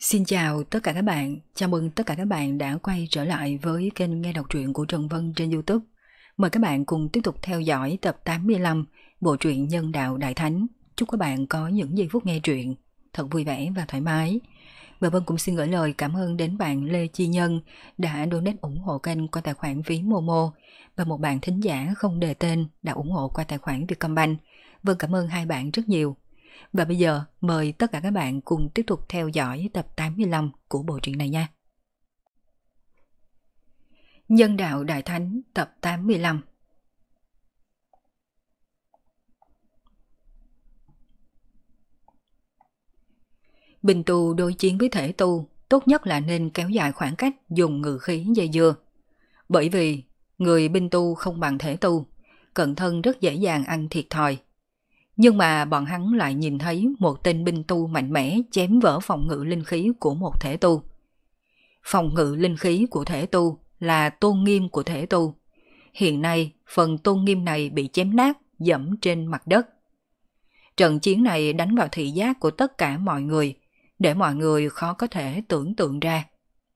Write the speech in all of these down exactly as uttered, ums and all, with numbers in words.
Xin chào tất cả các bạn, chào mừng tất cả các bạn đã quay trở lại với kênh nghe đọc truyện của Trần Vân trên YouTube. Mời các bạn cùng tiếp tục theo dõi tập tám mươi lăm bộ truyện Nhân Đạo Đại Thánh. Chúc các bạn có những giây phút nghe truyện thật vui vẻ và thoải mái. Và Vân cũng xin gửi lời cảm ơn đến bạn Lê Chi Nhân đã donate ủng hộ kênh qua tài khoản phí Momo và một bạn thính giả không đề tên đã ủng hộ qua tài khoản Vietcombank. Vân cảm ơn hai bạn rất nhiều. Và bây giờ mời tất cả các bạn cùng tiếp tục theo dõi tập tám mươi lăm của bộ truyện này nha. Nhân Đạo Đại Thánh tập tám mươi lăm. Bình tu đối chiến với thể tu, tốt nhất là nên kéo dài khoảng cách dùng ngự khí dây dưa. Bởi vì người binh tu không bằng thể tu, cận thân rất dễ dàng ăn thiệt thòi. Nhưng mà bọn hắn lại nhìn thấy một tên binh tu mạnh mẽ chém vỡ phòng ngự linh khí của một thể tu. Phòng ngự linh khí của thể tu là tôn nghiêm của thể tu. Hiện nay, phần tôn nghiêm này bị chém nát, dẫm trên mặt đất. Trận chiến này đánh vào thị giác của tất cả mọi người, để mọi người khó có thể tưởng tượng ra.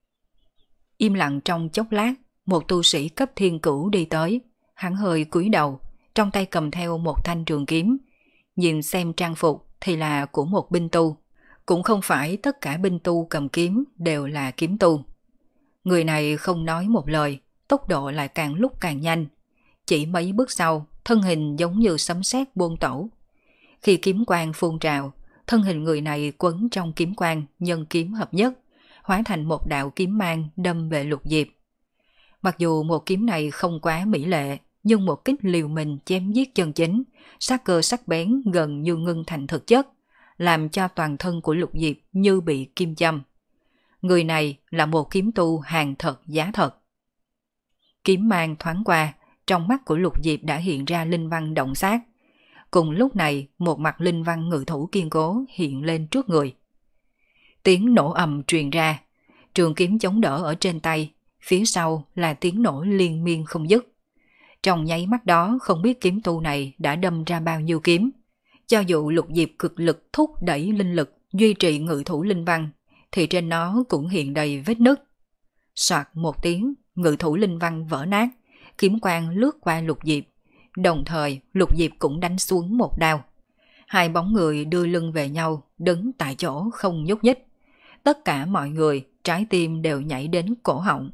Im lặng trong chốc lát, một tu sĩ cấp thiên cửu đi tới, hắn hơi cúi đầu, trong tay cầm theo một thanh trường kiếm. Nhìn xem trang phục thì là của một binh tu. Cũng không phải tất cả binh tu cầm kiếm đều là kiếm tu. Người này không nói một lời, tốc độ lại càng lúc càng nhanh. Chỉ mấy bước sau, thân hình giống như sấm sét buông tẩu. Khi kiếm quang phun trào, thân hình người này quấn trong kiếm quang nhân kiếm hợp nhất, hóa thành một đạo kiếm mang đâm về Lục Diệp. Mặc dù một kiếm này không quá mỹ lệ, nhưng một kích liều mình chém giết chân chính, sát cơ sắc bén gần như ngưng thành thực chất, làm cho toàn thân của Lục Diệp như bị kim châm. Người này là một kiếm tu hàng thật giá thật. Kiếm mang thoáng qua, trong mắt của Lục Diệp đã hiện ra linh văn động sát. Cùng lúc này, một mặt linh văn ngự thủ kiên cố hiện lên trước người. Tiếng nổ ầm truyền ra, trường kiếm chống đỡ ở trên tay, phía sau là tiếng nổ liên miên không dứt. Trong nháy mắt đó không biết kiếm tu này đã đâm ra bao nhiêu kiếm. Cho dù Lục Diệp cực lực thúc đẩy linh lực duy trì ngự thủ linh văn, thì trên nó cũng hiện đầy vết nứt. Soạt một tiếng, ngự thủ linh văn vỡ nát, kiếm quang lướt qua Lục Diệp. Đồng thời Lục Diệp cũng đánh xuống một đao. Hai bóng người đưa lưng về nhau, đứng tại chỗ không nhúc nhích. Tất cả mọi người, trái tim đều nhảy đến cổ họng.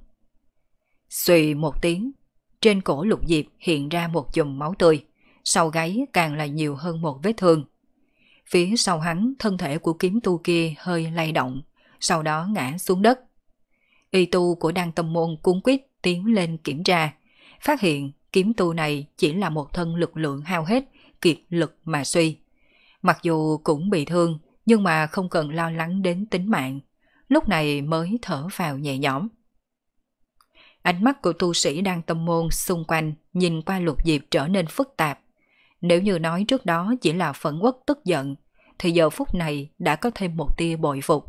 Xùy một tiếng, trên cổ Lục Diệp hiện ra một chùm máu tươi, sau gáy càng là nhiều hơn một vết thương. Phía sau hắn, thân thể của kiếm tu kia hơi lay động, sau đó ngã xuống đất. Y tu của Đan Tâm Môn cuống quýt tiến lên kiểm tra, phát hiện kiếm tu này chỉ là một thân lực lượng hao hết, kiệt lực mà suy. Mặc dù cũng bị thương, nhưng mà không cần lo lắng đến tính mạng, lúc này mới thở phào nhẹ nhõm. Ánh mắt của tu sĩ Đan Tâm Môn xung quanh nhìn qua Lục Diệp trở nên phức tạp. Nếu như nói trước đó chỉ là phẫn uất tức giận, thì giờ phút này đã có thêm một tia bội phục.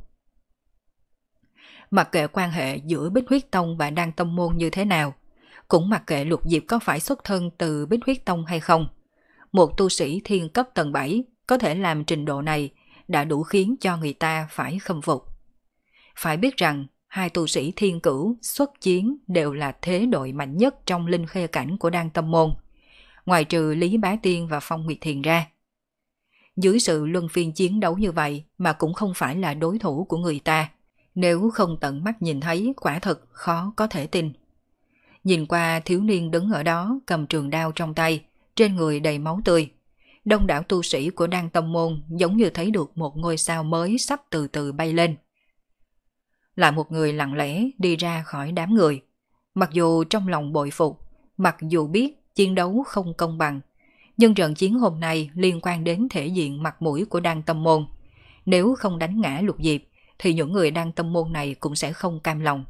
Mặc kệ quan hệ giữa Bích Huyết Tông và Đan Tâm Môn như thế nào, cũng mặc kệ Lục Diệp có phải xuất thân từ Bích Huyết Tông hay không, một tu sĩ thiên cấp tầng bảy có thể làm trình độ này đã đủ khiến cho người ta phải khâm phục. Phải biết rằng hai tu sĩ thiên cửu xuất chiến đều là thế đội mạnh nhất trong linh khê cảnh của Đan Tâm Môn, ngoài trừ Lý Bá Tiên và Phong Nguyệt Thiền ra. Dưới sự luân phiên chiến đấu như vậy mà cũng không phải là đối thủ của người ta, nếu không tận mắt nhìn thấy quả thực khó có thể tin. Nhìn qua thiếu niên đứng ở đó cầm trường đao trong tay, trên người đầy máu tươi. Đông đảo tu sĩ của Đan Tâm Môn giống như thấy được một ngôi sao mới sắp từ từ bay lên. Lại một người lặng lẽ đi ra khỏi đám người. Mặc dù trong lòng bội phục, mặc dù biết chiến đấu không công bằng, nhưng trận chiến hôm nay liên quan đến thể diện mặt mũi của Đan Tâm Môn. Nếu không đánh ngã Lục Diệp, thì những người Đan Tâm Môn này cũng sẽ không cam lòng.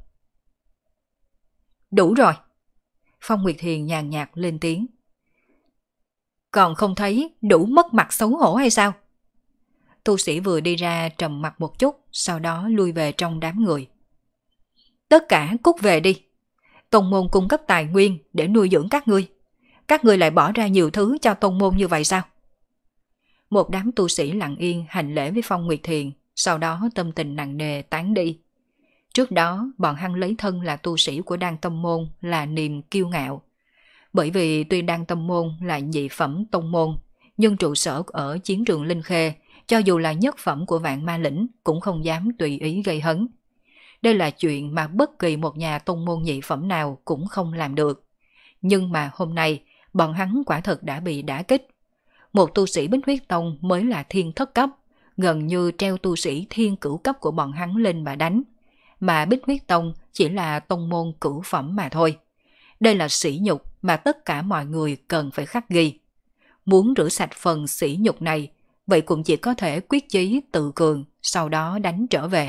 Đủ rồi! Phong Nguyệt Thiền nhàn nhạt lên tiếng. Còn không thấy đủ mất mặt xấu hổ hay sao? Tu sĩ vừa đi ra trầm mặt một chút, sau đó lui về trong đám người. Tất cả cút về đi. Tông môn cung cấp tài nguyên để nuôi dưỡng các ngươi. Các ngươi lại bỏ ra nhiều thứ cho tông môn như vậy sao? Một đám tu sĩ lặng yên hành lễ với Phong Nguyệt Thiền, sau đó tâm tình nặng nề tán đi. Trước đó, bọn hắn lấy thân là tu sĩ của Đan Tông Môn là niềm kiêu ngạo. Bởi vì tuy Đan Tông Môn là nhị phẩm tông môn, nhưng trụ sở ở chiến trường Linh Khê, cho dù là nhất phẩm của Vạn Ma Lĩnh cũng không dám tùy ý gây hấn. Đây là chuyện mà bất kỳ một nhà tông môn nhị phẩm nào cũng không làm được. Nhưng mà hôm nay, bọn hắn quả thật đã bị đả kích. Một tu sĩ Bích Huyết Tông mới là thiên thất cấp, gần như treo tu sĩ thiên cửu cấp của bọn hắn lên mà đánh. Mà Bích Huyết Tông chỉ là tông môn cửu phẩm mà thôi. Đây là sỉ nhục mà tất cả mọi người cần phải khắc ghi. Muốn rửa sạch phần sỉ nhục này, vậy cũng chỉ có thể quyết chí tự cường, sau đó đánh trở về.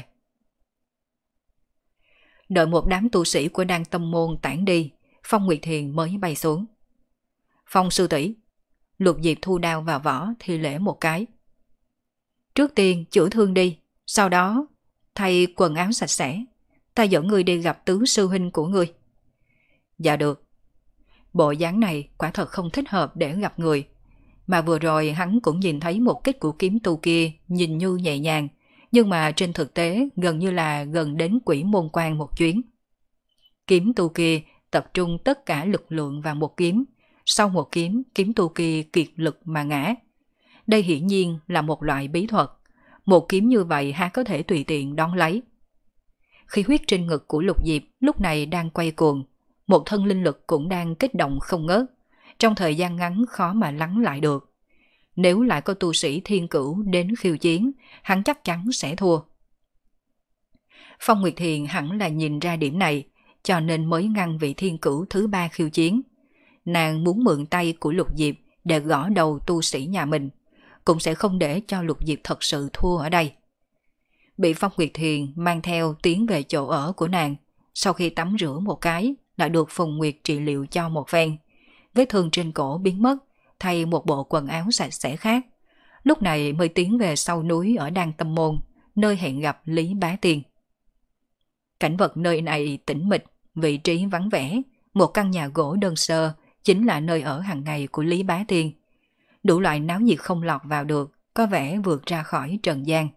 Đợi một đám tu sĩ của Đan Tông Môn tản đi, Phong Nguyệt Thiền mới bay xuống. Phong sư tỷ. Lục Diệp thu đao vào vỏ thi lễ một cái. Trước tiên chữa thương đi, sau đó thay quần áo sạch sẽ, ta dẫn ngươi đi gặp tứ sư huynh của ngươi. Dạ được. Bộ dáng này quả thật không thích hợp để gặp người. Mà vừa rồi hắn cũng nhìn thấy một kích của kiếm tu kia nhìn như nhẹ nhàng, nhưng mà trên thực tế gần như là gần đến quỷ môn quan một chuyến. Kiếm tu kia tập trung tất cả lực lượng vào một kiếm, sau một kiếm, kiếm tu kia kiệt lực mà ngã. Đây hiển nhiên là một loại bí thuật, một kiếm như vậy há có thể tùy tiện đón lấy. Khí huyết trên ngực của Lục Diệp lúc này đang quay cuồng, một thân linh lực cũng đang kích động không ngớt, trong thời gian ngắn khó mà lắng lại được. Nếu lại có tu sĩ thiên cửu đến khiêu chiến, hắn chắc chắn sẽ thua. Phong Nguyệt Thiền hẳn là nhìn ra điểm này, cho nên mới ngăn vị thiên cửu thứ ba khiêu chiến. Nàng muốn mượn tay của Lục Diệp để gõ đầu tu sĩ nhà mình, cũng sẽ không để cho Lục Diệp thật sự thua ở đây. Bị Phong Nguyệt Thiền mang theo tiến về chỗ ở của nàng, sau khi tắm rửa một cái, đã được Phùng Nguyệt trị liệu cho một phen. Vết thương trên cổ biến mất, thay một bộ quần áo sạch sẽ khác. Lúc này mới tiến về sau núi ở Đan Tâm Môn, nơi hẹn gặp Lý Bá Tiên. Cảnh vật nơi này tĩnh mịch, vị trí vắng vẻ, một căn nhà gỗ đơn sơ chính là nơi ở hàng ngày của Lý Bá Tiên. Đủ loại náo nhiệt không lọt vào được, có vẻ vượt ra khỏi trần gian.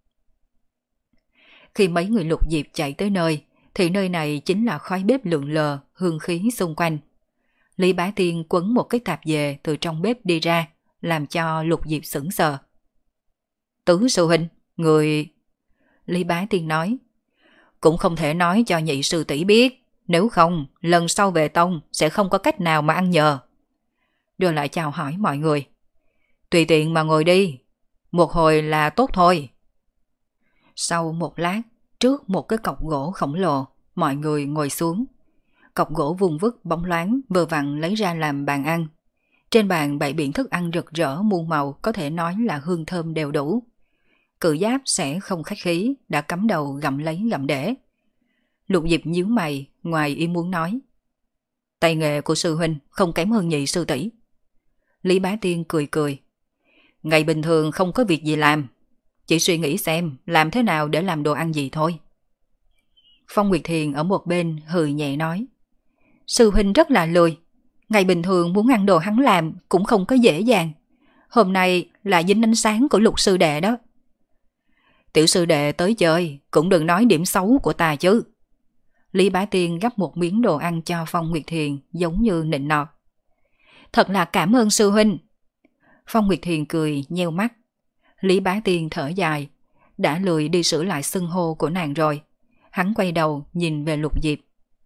Khi mấy người Lục Diệp chạy tới nơi, thì nơi này chính là khói bếp lượn lờ, hương khí xung quanh. Lý Bá Tiên quấn một cái tạp dề từ trong bếp đi ra, làm cho Lục Diệp sững sờ. Tứ sư huynh, người... Lý Bá Tiên nói, cũng không thể nói cho nhị sư tỷ biết, nếu không, lần sau về tông sẽ không có cách nào mà ăn nhờ. Đưa lại chào hỏi mọi người. Tùy tiện mà ngồi đi, một hồi là tốt thôi. Sau một lát, trước một cái cọc gỗ khổng lồ, mọi người ngồi xuống. Cọc gỗ vuông vức bóng loáng vừa vặn lấy ra làm bàn ăn. Trên bàn bày biện thức ăn rực rỡ muôn màu, có thể nói là hương thơm đều đủ. Cự Giáp sẽ không khách khí, đã cắm đầu gặm lấy gặm để. Lục Diệp nhíu mày, ngoài ý muốn nói. Tay nghề của sư huynh không kém hơn nhị sư tỷ. Lý Bá Tiên cười cười. Ngày bình thường không có việc gì làm, chỉ suy nghĩ xem làm thế nào để làm đồ ăn gì thôi. Phong Nguyệt Thiền ở một bên hừ nhẹ nói. Sư huynh rất là lười, ngày bình thường muốn ăn đồ hắn làm cũng không có dễ dàng. Hôm nay là dính ánh sáng của Lục sư đệ đó. Tiểu sư đệ tới chơi, cũng đừng nói điểm xấu của ta chứ. Lý Bá Tiên gắp một miếng đồ ăn cho Phong Nguyệt Thiền giống như nịnh nọt. Thật là cảm ơn sư huynh. Phong Nguyệt Thiền cười nheo mắt. Lý Bá Tiên thở dài, đã lười đi sửa lại xưng hô của nàng rồi. Hắn quay đầu nhìn về Lục Diệp.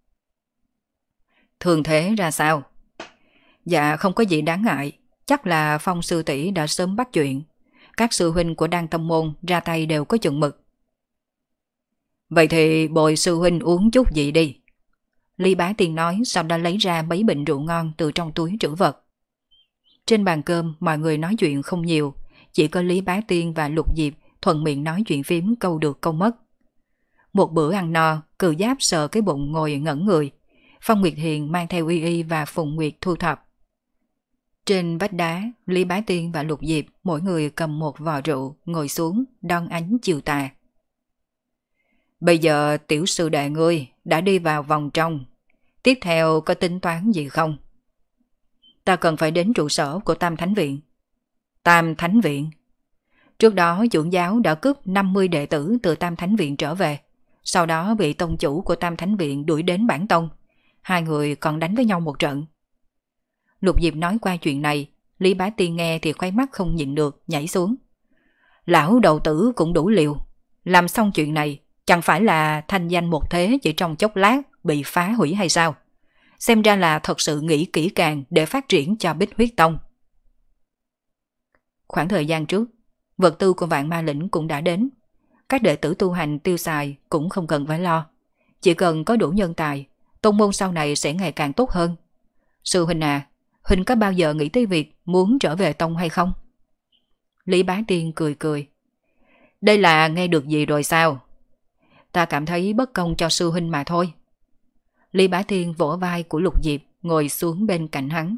Thường thế ra sao? Dạ không có gì đáng ngại, chắc là Phong sư tỷ đã sớm bắt chuyện. Các sư huynh của Đan Tâm Môn ra tay đều có chừng mực. Vậy thì bồi sư huynh uống chút gì đi. Lý Bá Tiên nói, sau đó lấy ra mấy bình rượu ngon từ trong túi trữ vật. Trên bàn cơm mọi người nói chuyện không nhiều, chỉ có Lý Bá Tiên và Lục Diệp thuận miệng nói chuyện phím câu được câu mất. Một bữa ăn no, Cự Giáp sờ cái bụng ngồi ngẩn người. Phong Nguyệt Hiền mang theo Y Y và Phùng Nguyệt thu thập. Trên vách đá, Lý Bá Tiên và Lục Diệp mỗi người cầm một vò rượu ngồi xuống đón ánh chiều tà. Bây giờ tiểu sư đệ ngươi đã đi vào vòng trong, tiếp theo có tính toán gì không? Ta cần phải đến trụ sở của Tam Thánh Viện. Tam Thánh Viện? Trước đó trưởng giáo đã cướp năm mươi đệ tử từ Tam Thánh Viện trở về, sau đó bị tông chủ của Tam Thánh Viện đuổi đến bản tông. Hai người còn đánh với nhau một trận. Lục Diệp nói qua chuyện này, Lý Bá Tiên nghe thì khoái mắt không nhịn được, nhảy xuống. Lão đầu tử cũng đủ liều. Làm xong chuyện này, chẳng phải là thanh danh một thế chỉ trong chốc lát bị phá hủy hay sao? Xem ra là thật sự nghĩ kỹ càng để phát triển cho Bích Huyết Tông. Khoảng thời gian trước, vật tư của Vạn Ma Lĩnh cũng đã đến. Các đệ tử tu hành tiêu xài cũng không cần phải lo. Chỉ cần có đủ nhân tài, tông môn sau này sẽ ngày càng tốt hơn. Sư huynh à, huynh có bao giờ nghĩ tới việc muốn trở về tông hay không? Lý Bá Tiên cười cười. Đây là nghe được gì rồi sao? Ta cảm thấy bất công cho sư huynh mà thôi. Lý Bá Tiên vỗ vai của Lục Diệp, ngồi xuống bên cạnh hắn.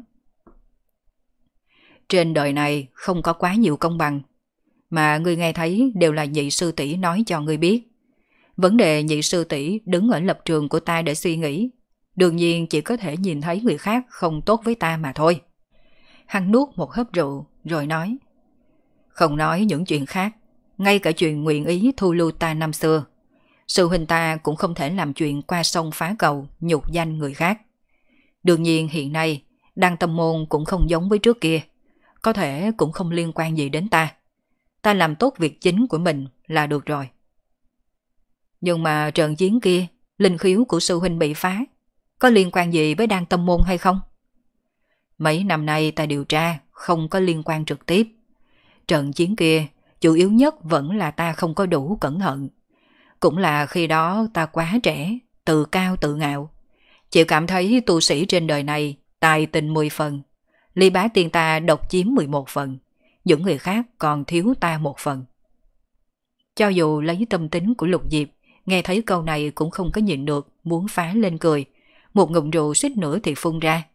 Trên đời này không có quá nhiều công bằng, mà ngươi nghe thấy đều là nhị sư tỷ nói cho ngươi biết. Vấn đề nhị sư tỷ đứng ở lập trường của ta để suy nghĩ, đương nhiên chỉ có thể nhìn thấy người khác không tốt với ta mà thôi. Hắn nuốt một hớp rượu rồi nói. Không nói những chuyện khác, ngay cả chuyện nguyện ý thu lưu ta năm xưa, sư huynh ta cũng không thể làm chuyện qua sông phá cầu nhục danh người khác. Đương nhiên hiện nay Đăng Tâm Môn cũng không giống với trước kia, có thể cũng không liên quan gì đến ta. Ta làm tốt việc chính của mình là được rồi. Nhưng mà trận chiến kia, linh khiếu của sư huynh bị phá, có liên quan gì với Đăng Tâm Môn hay không? Mấy năm nay ta điều tra, không có liên quan trực tiếp. Trận chiến kia, chủ yếu nhất vẫn là ta không có đủ cẩn thận. Cũng là khi đó ta quá trẻ, tự cao tự ngạo. Chỉ cảm thấy tu sĩ trên đời này tài tình mười phần. Lý Bá Tiên ta độc chiếm mười một phần, những người khác còn thiếu ta một phần. Cho dù lấy tâm tính của Lục Diệp, nghe thấy câu này cũng không có nhịn được, muốn phá lên cười. Một ngụm rượu suýt nữa thì phun ra.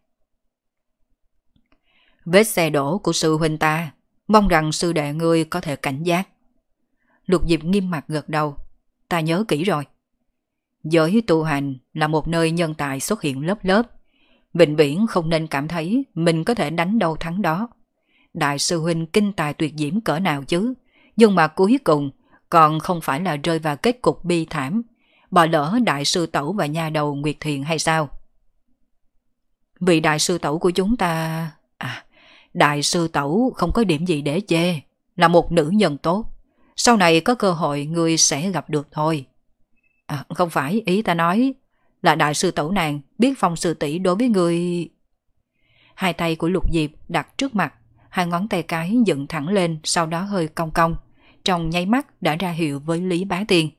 Vết xe đổ của sư huynh ta, mong rằng sư đệ ngươi có thể cảnh giác. Lục Diệp nghiêm mặt gật đầu. Ta nhớ kỹ rồi. Giới tu hành là một nơi nhân tài xuất hiện lớp lớp. Vĩnh viễn không nên cảm thấy mình có thể đánh đâu thắng đó. Đại sư huynh kinh tài tuyệt diễm cỡ nào chứ, nhưng mà cuối cùng còn không phải là rơi vào kết cục bi thảm, bỏ lỡ đại sư tẩu và nha đầu Nguyệt Thiền hay sao? Vì đại sư tẩu của chúng ta... À, đại sư tẩu không có điểm gì để chê, là một nữ nhân tốt. Sau này có cơ hội ngươi sẽ gặp được thôi. À, không phải, ý ta nói là đại sư tẩu nàng biết Phong sư tỷ đối với ngươi. Hai tay của Lục Diệp đặt trước mặt, hai ngón tay cái dựng thẳng lên, sau đó hơi cong cong, trong nháy mắt đã ra hiệu với Lý Bá Tiên.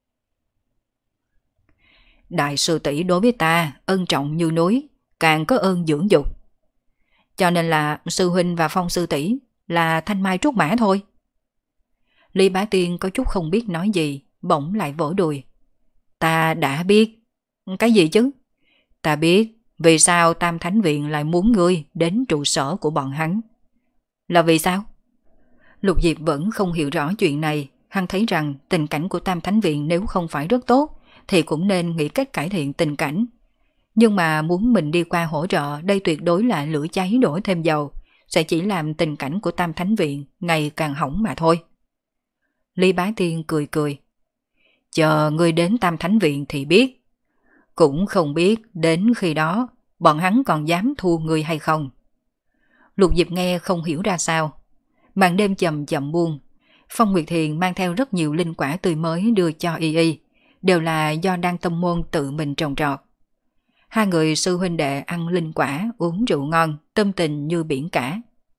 Đại sư tỷ đối với ta ân trọng như núi, càng có ơn dưỡng dục. Cho nên là sư huynh và Phong sư tỷ là thanh mai trúc mã thôi. Lý Bá Tiên có chút không biết nói gì, bỗng lại vỗ đùi. Ta đã biết. Cái gì chứ? Ta biết vì sao Tam Thánh Viện lại muốn ngươi đến trụ sở của bọn hắn. Là vì sao? Lục Diệp vẫn không hiểu rõ chuyện này. Hắn thấy rằng tình cảnh của Tam Thánh Viện nếu không phải rất tốt thì cũng nên nghĩ cách cải thiện tình cảnh. Nhưng mà muốn mình đi qua hỗ trợ, đây tuyệt đối là lửa cháy đổ thêm dầu, sẽ chỉ làm tình cảnh của Tam Thánh Viện ngày càng hỏng mà thôi. Lý Bá Tiên cười cười. Chờ ngươi đến Tam Thánh Viện thì biết. Cũng không biết đến khi đó bọn hắn còn dám thua ngươi hay không. Lục Diệp nghe không hiểu ra sao. Màn đêm chậm chậm buông. Phong Nguyệt Thiền mang theo rất nhiều linh quả tươi mới đưa cho y y, đều là do Đăng Tâm Môn tự mình trồng trọt. Hai người sư huynh đệ ăn linh quả, uống rượu ngon, tâm tình như biển cả.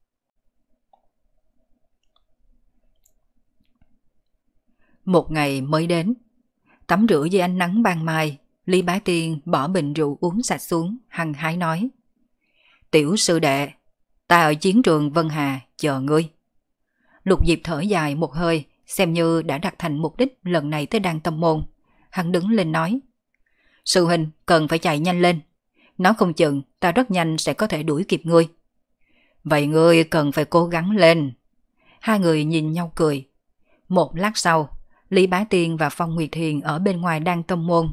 Một ngày mới đến, tắm rửa dưới ánh nắng ban mai, Lý Bá Tiên bỏ bình rượu uống sạch xuống, hăng hái nói. Tiểu sư đệ, ta ở chiến trường Vân Hà chờ ngươi. Lục Diệp thở dài một hơi, xem như đã đạt thành mục đích lần này tới Đăng Tâm Môn. Hắn đứng lên nói. Sư huynh cần phải chạy nhanh lên, nói không chừng ta rất nhanh sẽ có thể đuổi kịp ngươi. Vậy ngươi cần phải cố gắng lên. Hai người nhìn nhau cười. Một lát sau, Lý Bá Tiên và Phong Nguyệt Thiền ở bên ngoài Đăng Tâm Môn.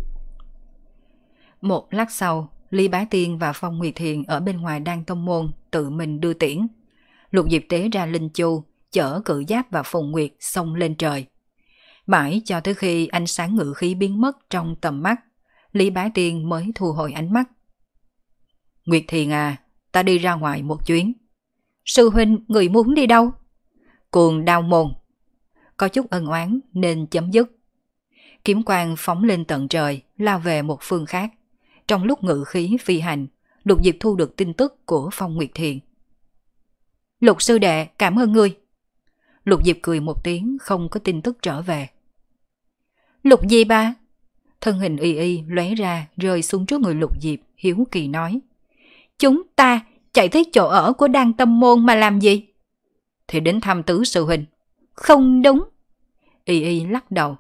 Một lát sau, Lý Bá Tiên và Phong Nguyệt Thiền ở bên ngoài Đăng Tâm Môn tự mình đưa tiễn. Lục Diệp tế ra linh chu, chở cự giáp và Phùng Nguyệt xông lên trời. Mãi cho tới khi ánh sáng ngự khí biến mất trong tầm mắt, Lý Bá Tiên mới thu hồi ánh mắt. Nguyệt Thiền à, ta đi ra ngoài một chuyến. Sư huynh, người muốn đi đâu? Cuồng Đao Môn. Có chút ân oán nên chấm dứt. Kiếm quang phóng lên tận trời, lao về một phương khác. Trong lúc ngự khí phi hành, Lục Diệp thu được tin tức của Phong Nguyệt Thiền. Lục sư đệ, cảm ơn ngươi. Lục Diệp cười một tiếng, không có tin tức trở về. Lục Diệp ba. Thân hình y y lóe ra, rơi xuống trước người Lục Diệp, hiếu kỳ nói. Chúng ta chạy tới chỗ ở của Đan Tâm Môn mà làm gì? Thì đến thăm tứ sư huynh. Không đúng. Y y lắc đầu.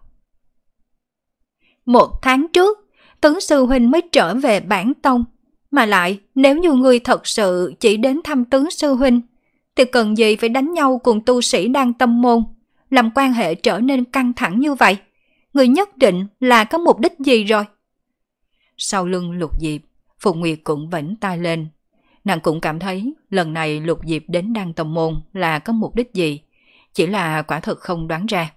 Một tháng trước, tứ sư huynh mới trở về bản tông. Mà lại, nếu như ngươi thật sự chỉ đến thăm tứ sư huynh, thì cần gì phải đánh nhau cùng tu sĩ Đan Tâm Môn, làm quan hệ trở nên căng thẳng như vậy? Người nhất định là có mục đích gì rồi? Sau lưng Lục Diệp, Phùng Nguyệt cũng vẫy tay lên. Nàng cũng cảm thấy lần này Lục Diệp đến Đan Tâm Môn là có mục đích gì, chỉ là quả thực không đoán ra.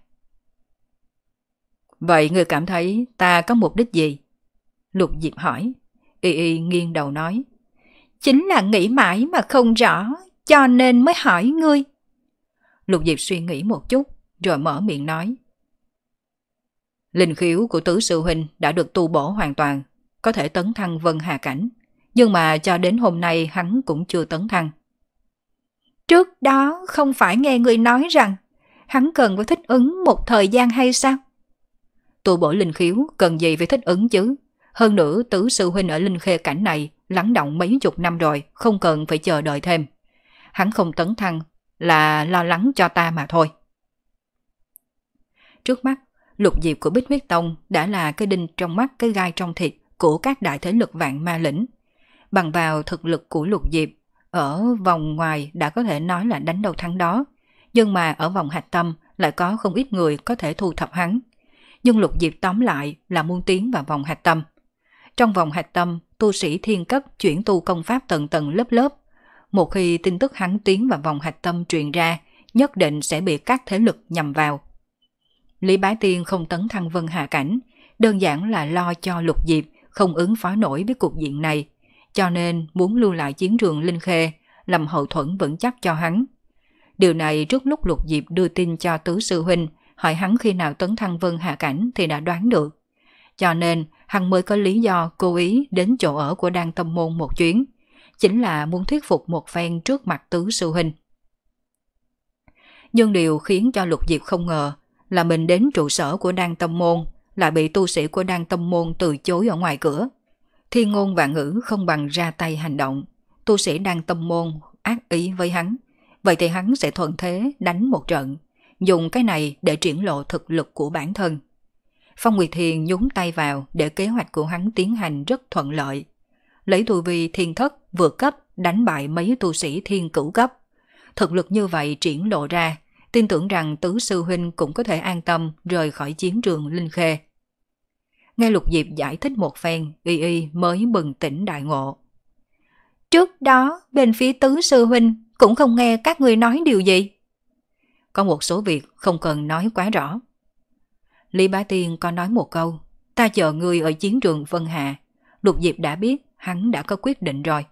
Vậy người cảm thấy ta có mục đích gì? Lục Diệp hỏi. Y y nghiêng đầu nói. Chính là nghĩ mãi mà không rõ, cho nên mới hỏi ngươi. Lục Diệp suy nghĩ một chút, rồi mở miệng nói. Linh khiếu của tứ sư huynh đã được tu bổ hoàn toàn, có thể tấn thăng Vân Hà Cảnh, nhưng mà cho đến hôm nay hắn cũng chưa tấn thăng. Trước đó không phải nghe người nói rằng hắn cần phải thích ứng một thời gian hay sao? Tu bổ linh khiếu cần gì phải thích ứng chứ? Hơn nữa tứ sư huynh ở Linh Khê Cảnh này lắng động mấy chục năm rồi, không cần phải chờ đợi thêm. Hắn không tấn thăng là lo lắng cho ta mà thôi. Trước mắt, Lục Diệp của Bích Huyết Tông đã là cái đinh trong mắt, cái gai trong thịt của các đại thế lực Vạn Ma Lĩnh. Bằng vào thực lực của Lục Diệp, ở vòng ngoài đã có thể nói là đánh đầu thắng đó, nhưng mà ở vòng hạch tâm lại có không ít người có thể thu thập hắn. Nhưng Lục Diệp tóm lại là muốn tiến vào vòng hạch tâm. Trong vòng hạch tâm, tu sĩ thiên cấp chuyển tu công pháp tầng tầng lớp lớp. Một khi tin tức hắn tiến vào vòng hạch tâm truyền ra, nhất định sẽ bị các thế lực nhằm vào. Lý Bá Tiên không tấn thăng Vân Hà Cảnh, đơn giản là lo cho Lục Diệp không ứng phó nổi với cục diện này, cho nên muốn lưu lại chiến trường Linh Khê, làm hậu thuẫn vững chắc cho hắn. Điều này trước lúc Lục Diệp đưa tin cho tứ sư huynh, hỏi hắn khi nào tấn thăng Vân Hà Cảnh thì đã đoán được. Cho nên hắn mới có lý do cố ý đến chỗ ở của Đan Tâm Môn một chuyến, chính là muốn thuyết phục một phen trước mặt tứ sư huynh. Nhưng điều khiến cho Lục Diệp không ngờ là mình đến trụ sở của Đan Tâm Môn lại bị tu sĩ của Đan Tâm Môn từ chối ở ngoài cửa. Thiên ngôn vạn ngữ không bằng ra tay hành động. Tu sĩ Đan Tâm Môn ác ý với hắn, vậy thì hắn sẽ thuận thế đánh một trận, dùng cái này để triển lộ thực lực của bản thân. Phong Nguyệt Thiền nhúng tay vào để kế hoạch của hắn tiến hành rất thuận lợi. Lấy tu vi thiên thất vượt cấp đánh bại mấy tu sĩ thiên cửu cấp. Thực lực như vậy triển lộ ra, tin tưởng rằng tứ sư huynh cũng có thể an tâm rời khỏi chiến trường Linh Khê. Nghe Lục Diệp giải thích một phen, Y Y mới bừng tỉnh đại ngộ. Trước đó, bên phía tứ sư huynh cũng không nghe các người nói điều gì. Có một số việc không cần nói quá rõ. Lý Bá Tiên có nói một câu, ta chờ người ở chiến trường Vân Hà. Lục Diệp đã biết, hắn đã có quyết định rồi.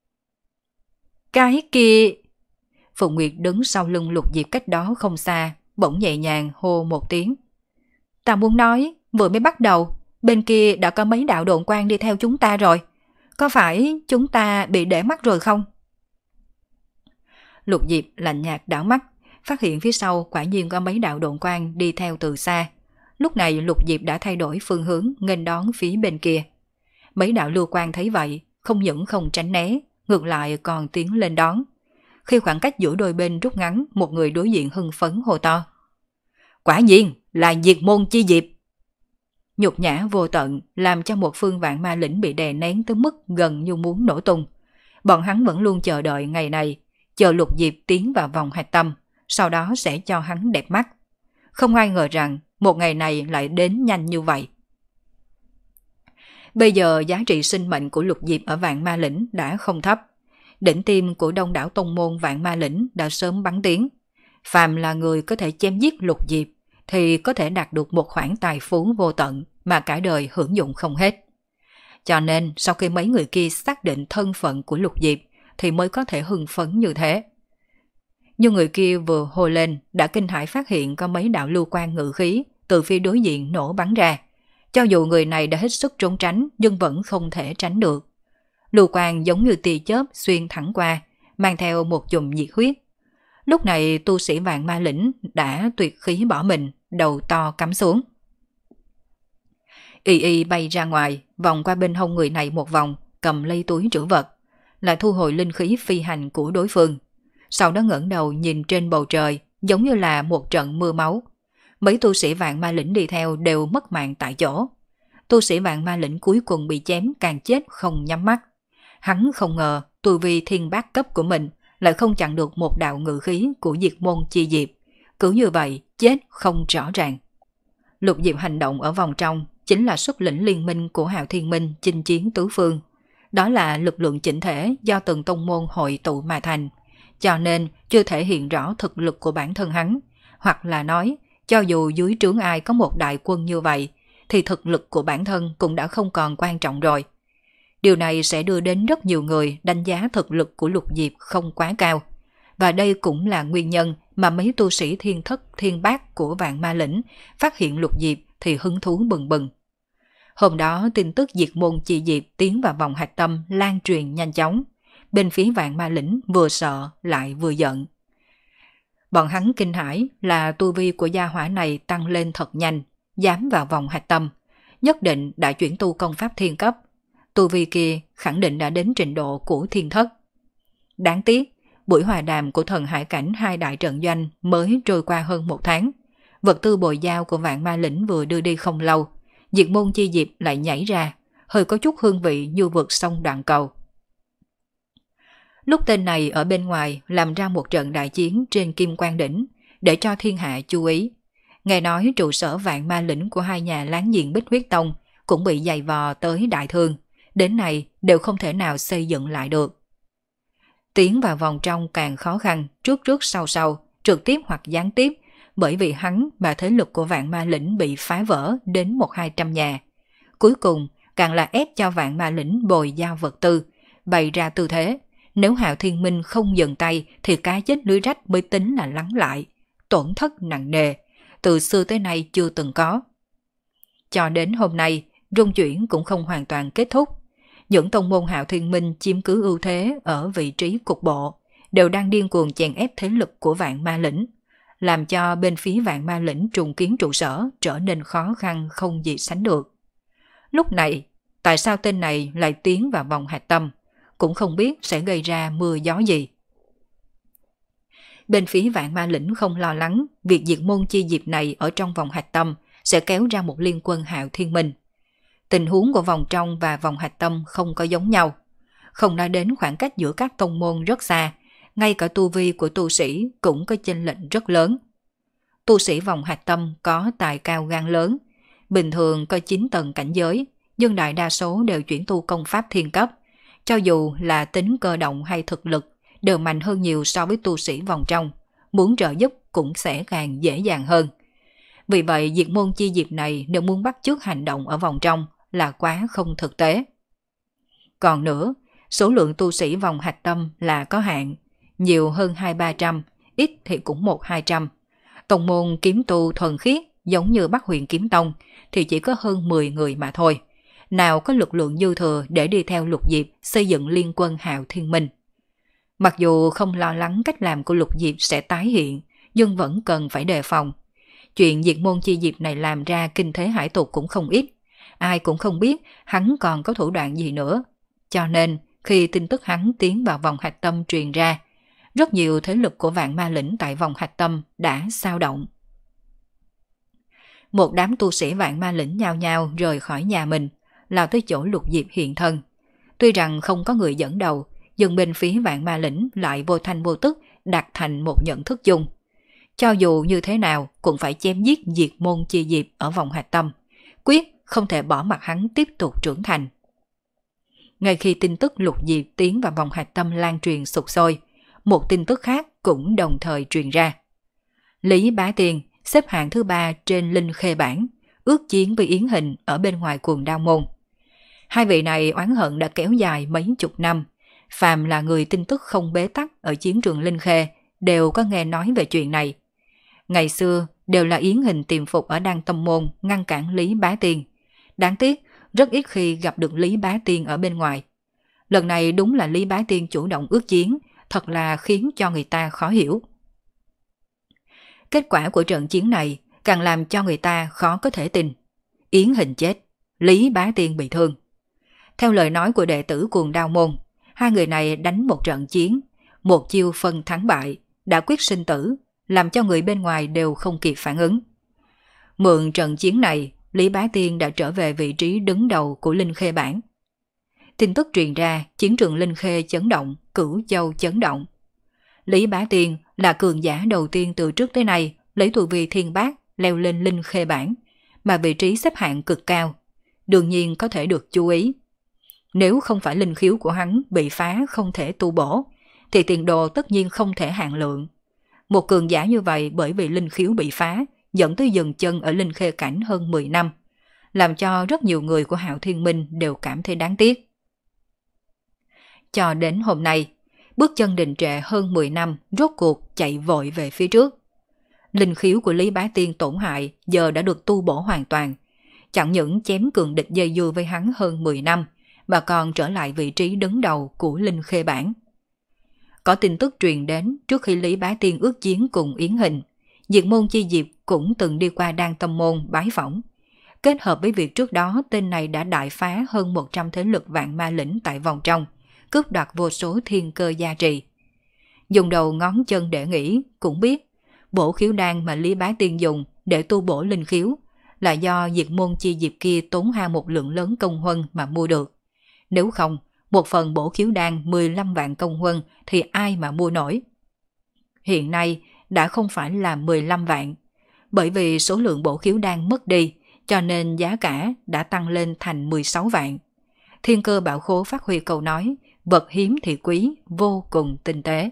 Cái kia... Phùng Nguyệt đứng sau lưng Lục Diệp cách đó không xa, bỗng nhẹ nhàng hô một tiếng. Ta muốn nói, vừa mới bắt đầu, bên kia đã có mấy đạo độn quang đi theo chúng ta rồi. Có phải chúng ta bị để mắt rồi không? Lục Diệp lạnh nhạt đảo mắt, phát hiện phía sau quả nhiên có mấy đạo độn quang đi theo từ xa. Lúc này Lục Diệp đã thay đổi phương hướng nghênh đón phía bên kia. Mấy đạo lưu quang thấy vậy, không những không tránh né, ngược lại còn tiến lên đón. Khi khoảng cách giữa đôi bên rút ngắn, một người đối diện hưng phấn hô to. Quả nhiên là diệt môn chi diệp. Nhục nhã vô tận làm cho một phương Vạn Ma Lĩnh bị đè nén tới mức gần như muốn nổ tung. Bọn hắn vẫn luôn chờ đợi ngày này, chờ Lục Diệp tiến vào vòng hạch tâm, sau đó sẽ cho hắn đẹp mắt. Không ai ngờ rằng một ngày này lại đến nhanh như vậy. Bây giờ giá trị sinh mệnh của Lục Diệp ở Vạn Ma Lĩnh đã không thấp. Đỉnh tim của đông đảo tông môn Vạn Ma Lĩnh đã sớm bắn tiếng. Phàm là người có thể chém giết Lục Diệp thì có thể đạt được một khoản tài phú vô tận mà cả đời hưởng dụng không hết. Cho nên sau khi mấy người kia xác định thân phận của Lục Diệp thì mới có thể hưng phấn như thế. Nhưng người kia vừa hô lên đã kinh hãi phát hiện có mấy đạo lưu quang ngự khí từ phía đối diện nổ bắn ra. Cho dù người này đã hết sức trốn tránh nhưng vẫn không thể tránh được. Lưu quang giống như tia chớp xuyên thẳng qua, mang theo một chùm nhiệt huyết. Lúc này tu sĩ Vạn Ma Lĩnh đã tuyệt khí bỏ mình, đầu to cắm xuống. Y y bay ra ngoài, vòng qua bên hông người này một vòng, cầm lấy túi trữ vật, lại thu hồi linh khí phi hành của đối phương. Sau đó ngẩng đầu nhìn trên bầu trời, giống như là một trận mưa máu. Mấy tu sĩ Vạn Ma Lĩnh đi theo đều mất mạng tại chỗ. Tu sĩ Vạn Ma Lĩnh cuối cùng bị chém càng chết không nhắm mắt. Hắn không ngờ tu vi thiên bát cấp của mình lại không chặn được một đạo ngự khí của diệt môn chi diệp. Cứ như vậy, chết không rõ ràng. Lục Diệp hành động ở vòng trong chính là xuất lĩnh liên minh của Hạo Thiên Minh chinh chiến tứ phương. Đó là lực lượng chỉnh thể do từng tông môn hội tụ mà thành, cho nên chưa thể hiện rõ thực lực của bản thân hắn. Hoặc là nói, cho dù dưới trướng ai có một đại quân như vậy, thì thực lực của bản thân cũng đã không còn quan trọng rồi. Điều này sẽ đưa đến rất nhiều người đánh giá thực lực của Lục Diệp không quá cao. Và đây cũng là nguyên nhân mà mấy tu sĩ thiên thất thiên bát của Vạn Ma Lĩnh phát hiện Lục Diệp thì hứng thú bừng bừng. Hôm đó tin tức diệt môn chi diệp tiến vào vòng hạch tâm lan truyền nhanh chóng. Bên phía Vạn Ma Lĩnh vừa sợ lại vừa giận. Bọn hắn kinh hãi là tu vi của gia hỏa này tăng lên thật nhanh, dám vào vòng hạch tâm, nhất định đã chuyển tu công pháp thiên cấp. Tu vi kia khẳng định đã đến trình độ của thiên thất. Đáng tiếc, buổi hòa đàm của thần hải cảnh hai đại trận doanh mới trôi qua hơn một tháng. Vật tư bồi giao của Vạn Ma Lĩnh vừa đưa đi không lâu, diệt môn chi diệp lại nhảy ra, hơi có chút hương vị như vượt sông đoạn cầu. Lúc tên này ở bên ngoài làm ra một trận đại chiến trên Kim Quang Đỉnh để cho thiên hạ chú ý. Nghe nói trụ sở Vạn Ma Lĩnh của hai nhà láng giềng Bích Huyết Tông cũng bị dày vò tới đại thương, đến nay đều không thể nào xây dựng lại được. Tiến vào vòng trong càng khó khăn, trước trước sau sau, trực tiếp hoặc gián tiếp, bởi vì hắn mà thế lực của Vạn Ma Lĩnh bị phá vỡ đến một hai trăm nhà. Cuối cùng càng là ép cho Vạn Ma Lĩnh bồi giao vật tư, bày ra tư thế. Nếu Hạo Thiên Minh không dừng tay thì cá chết lưới rách mới tính là lắng lại. Tổn thất nặng nề, từ xưa tới nay chưa từng có. Cho đến hôm nay, rung chuyển cũng không hoàn toàn kết thúc. Những tông môn Hạo Thiên Minh chiếm cứ ưu thế ở vị trí cục bộ, đều đang điên cuồng chèn ép thế lực của Vạn Ma Lĩnh, làm cho bên phía Vạn Ma Lĩnh trùng kiến trụ sở trở nên khó khăn không gì sánh được. Lúc này, tại sao tên này lại tiến vào vòng hạch tâm, cũng không biết sẽ gây ra mưa gió gì. Bên phía Vạn Ma Lĩnh không lo lắng việc diệt môn chi diệp này ở trong vòng hạch tâm sẽ kéo ra một liên quân Hạo Thiên Minh. Tình huống của vòng trong và vòng hạch tâm không có giống nhau. Không nói đến khoảng cách giữa các tông môn rất xa, ngay cả tu vi của tu sĩ cũng có chênh lệch rất lớn. Tu sĩ vòng hạch tâm có tài cao gan lớn, bình thường có chín tầng cảnh giới, nhưng đại đa số đều chuyển tu công pháp thiên cấp. Cho dù là tính cơ động hay thực lực, đều mạnh hơn nhiều so với tu sĩ vòng trong, muốn trợ giúp cũng sẽ càng dễ dàng hơn. Vì vậy diệt môn chi diệp này nếu muốn bắt chước hành động ở vòng trong là quá không thực tế. Còn nữa, số lượng tu sĩ vòng hạch tâm là có hạn, nhiều hơn hai ba trăm, ít thì cũng một hai trăm. Tông môn kiếm tu thuần khiết giống như Bắc Huyền Kiếm Tông thì chỉ có hơn mười người mà thôi. Nào có lực lượng dư thừa để đi theo Lục Diệp xây dựng liên quân Hạo Thiên Minh. Mặc dù không lo lắng cách làm của Lục Diệp sẽ tái hiện, nhưng vẫn cần phải đề phòng. Chuyện diệt môn chi diệp này làm ra kinh thế hải tục cũng không ít. Ai cũng không biết hắn còn có thủ đoạn gì nữa. Cho nên khi tin tức hắn tiến vào vòng hạch tâm truyền ra, rất nhiều thế lực của Vạn Ma Lĩnh tại vòng hạch tâm đã xao động. Một đám tu sĩ Vạn Ma Lĩnh nhao nhao rời khỏi nhà mình, lao tới chỗ Lục Diệp hiện thân. Tuy rằng không có người dẫn đầu, nhưng bên phía Vạn Ma Lĩnh lại vô thanh vô tức đạt thành một nhận thức chung. Cho dù như thế nào cũng phải chém giết diệt môn chi diệp ở vòng hạch tâm, quyết không thể bỏ mặc hắn tiếp tục trưởng thành. Ngay khi tin tức Lục Diệp tiến vào vòng hạch tâm lan truyền sục sôi, một tin tức khác cũng đồng thời truyền ra. Lý Bá Tiên xếp hạng thứ ba trên Linh Khê bảng, ước chiến với Yến Hình ở bên ngoài Cuồng Đao Môn. Hai vị này oán hận đã kéo dài mấy chục năm, phàm là người tin tức không bế tắc ở chiến trường Linh Khê đều có nghe nói về chuyện này. Ngày xưa đều là Yến Hình tiềm phục ở Đan Tâm Môn ngăn cản Lý Bá Tiên. Đáng tiếc, rất ít khi gặp được Lý Bá Tiên ở bên ngoài. Lần này đúng là Lý Bá Tiên chủ động ước chiến, thật là khiến cho người ta khó hiểu. Kết quả của trận chiến này càng làm cho người ta khó có thể tin. Yến Hình chết, Lý Bá Tiên bị thương. Theo lời nói của đệ tử Cuồng Đao Môn, hai người này đánh một trận chiến, một chiêu phân thắng bại, đã quyết sinh tử, làm cho người bên ngoài đều không kịp phản ứng. Mượn trận chiến này, Lý Bá Tiên đã trở về vị trí đứng đầu của Linh Khê bảng. Tin tức truyền ra, chiến trường Linh Khê chấn động, Cửu Châu chấn động. Lý Bá Tiên là cường giả đầu tiên từ trước tới nay lấy tu vi thiên bát leo lên Linh Khê bảng, mà vị trí xếp hạng cực cao, đương nhiên có thể được chú ý. Nếu không phải linh khiếu của hắn bị phá không thể tu bổ, thì tiền đồ tất nhiên không thể hạn lượng. Một cường giả như vậy bởi vì linh khiếu bị phá, dẫn tới dừng chân ở Linh Khê cảnh hơn mười năm, làm cho rất nhiều người của Hạo Thiên Minh đều cảm thấy đáng tiếc. Cho đến hôm nay, bước chân đình trệ hơn mười năm, rốt cuộc chạy vội về phía trước. Linh khiếu của Lý Bá Tiên tổn hại giờ đã được tu bổ hoàn toàn, chẳng những chém cường địch dây dưa với hắn hơn mười năm, mà còn trở lại vị trí đứng đầu của Linh Khê bảng. Có tin tức truyền đến trước khi Lý Bá Tiên ước chiến cùng Yến Hình, Diệt Môn Chi Diệp cũng từng đi qua Đan Tâm Môn bái phỏng. Kết hợp với việc trước đó tên này đã đại phá hơn một trăm thế lực vạn ma lĩnh tại vòng trong, cướp đoạt vô số thiên cơ gia trì. Dùng đầu ngón chân để nghĩ cũng biết, bổ khiếu đan mà Lý Bá Tiên dùng để tu bổ linh khiếu là do Diệt Môn Chi Diệp kia tốn hao một lượng lớn công huân mà mua được. Nếu không, một phần bổ khiếu đan mười lăm vạn công huân thì ai mà mua nổi. Hiện nay đã không phải là mười lăm vạn, bởi vì số lượng bổ khiếu đan mất đi, cho nên giá cả đã tăng lên thành mười sáu vạn. Thiên Cơ Bảo Khố phát huy câu nói, vật hiếm thì quý, vô cùng tinh tế.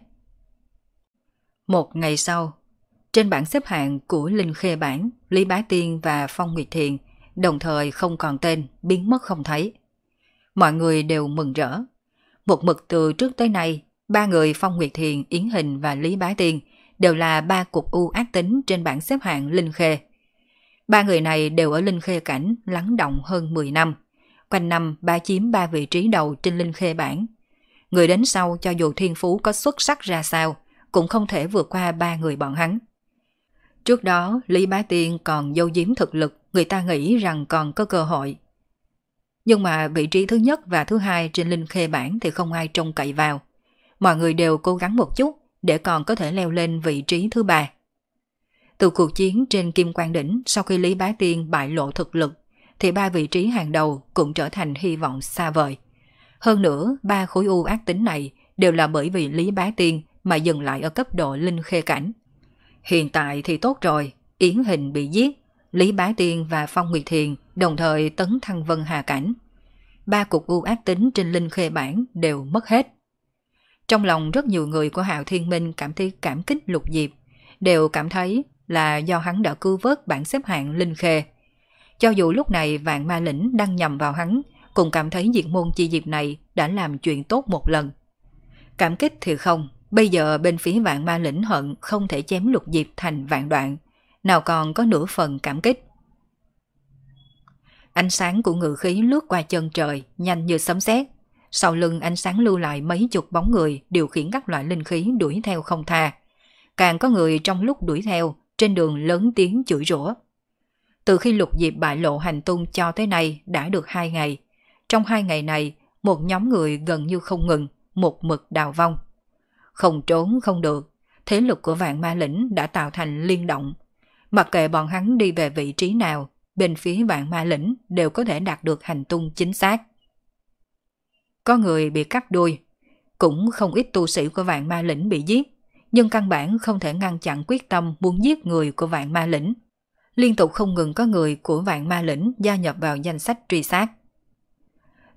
Một ngày sau, trên bảng xếp hạng của Linh Khê bảng, Lý Bá Tiên và Phong Nguyệt Thiền đồng thời không còn tên, biến mất không thấy. Mọi người đều mừng rỡ. Một mực từ trước tới nay, ba người Phong Nguyệt Thiền, Yến Hình và Lý Bá Tiên đều là ba cục u ác tính trên bảng xếp hạng Linh Khê. Ba người này đều ở Linh Khê cảnh lắng động hơn mười năm, quanh năm ba chiếm ba vị trí đầu trên Linh Khê bảng. Người đến sau cho dù thiên phú có xuất sắc ra sao, cũng không thể vượt qua ba người bọn hắn. Trước đó, Lý Bá Tiên còn giấu giếm thực lực, người ta nghĩ rằng còn có cơ hội. Nhưng mà vị trí thứ nhất và thứ hai trên Linh Khê bảng thì không ai trông cậy vào. Mọi người đều cố gắng một chút để còn có thể leo lên vị trí thứ ba. Từ cuộc chiến trên Kim Quang Đỉnh, sau khi Lý Bá Tiên bại lộ thực lực, thì ba vị trí hàng đầu cũng trở thành hy vọng xa vời. Hơn nữa, ba khối u ác tính này đều là bởi vì Lý Bá Tiên mà dừng lại ở cấp độ Linh Khê cảnh. Hiện tại thì tốt rồi, Yến Hình bị giết, Lý Bá Tiên và Phong Nguyệt Thiền đồng thời tấn thăng Vân Hà cảnh. Ba cục u ác tính trên Linh Khê bảng đều mất hết. Trong lòng rất nhiều người của Hạo Thiên Minh cảm thấy cảm kích Lục Diệp, đều cảm thấy là do hắn đã cứu vớt bảng xếp hạng Linh Khê. Cho dù lúc này vạn ma lĩnh đang nhầm vào hắn, cũng cảm thấy Diệt Môn Chi Diệp này đã làm chuyện tốt một lần. Cảm kích thì không, bây giờ bên phía vạn ma lĩnh hận không thể chém Lục Diệp thành vạn đoạn, nào còn có nửa phần cảm kích. Ánh sáng của ngự khí lướt qua chân trời, nhanh như sấm sét. Sau lưng ánh sáng lưu lại mấy chục bóng người điều khiển các loại linh khí đuổi theo không tha. Càng có người trong lúc đuổi theo, trên đường lớn tiếng chửi rủa. Từ khi Lục Diệp bại lộ hành tung cho tới nay đã được hai ngày. Trong hai ngày này, một nhóm người gần như không ngừng, một mực đào vong. Không trốn không được, thế lực của vạn ma lĩnh đã tạo thành liên động. Mặc kệ bọn hắn đi về vị trí nào, bên phía vạn ma lĩnh đều có thể đạt được hành tung chính xác. Có người bị cắt đuôi, cũng không ít tu sĩ của vạn ma lĩnh bị giết, nhưng căn bản không thể ngăn chặn quyết tâm muốn giết người của vạn ma lĩnh. Liên tục không ngừng có người của vạn ma lĩnh gia nhập vào danh sách truy sát.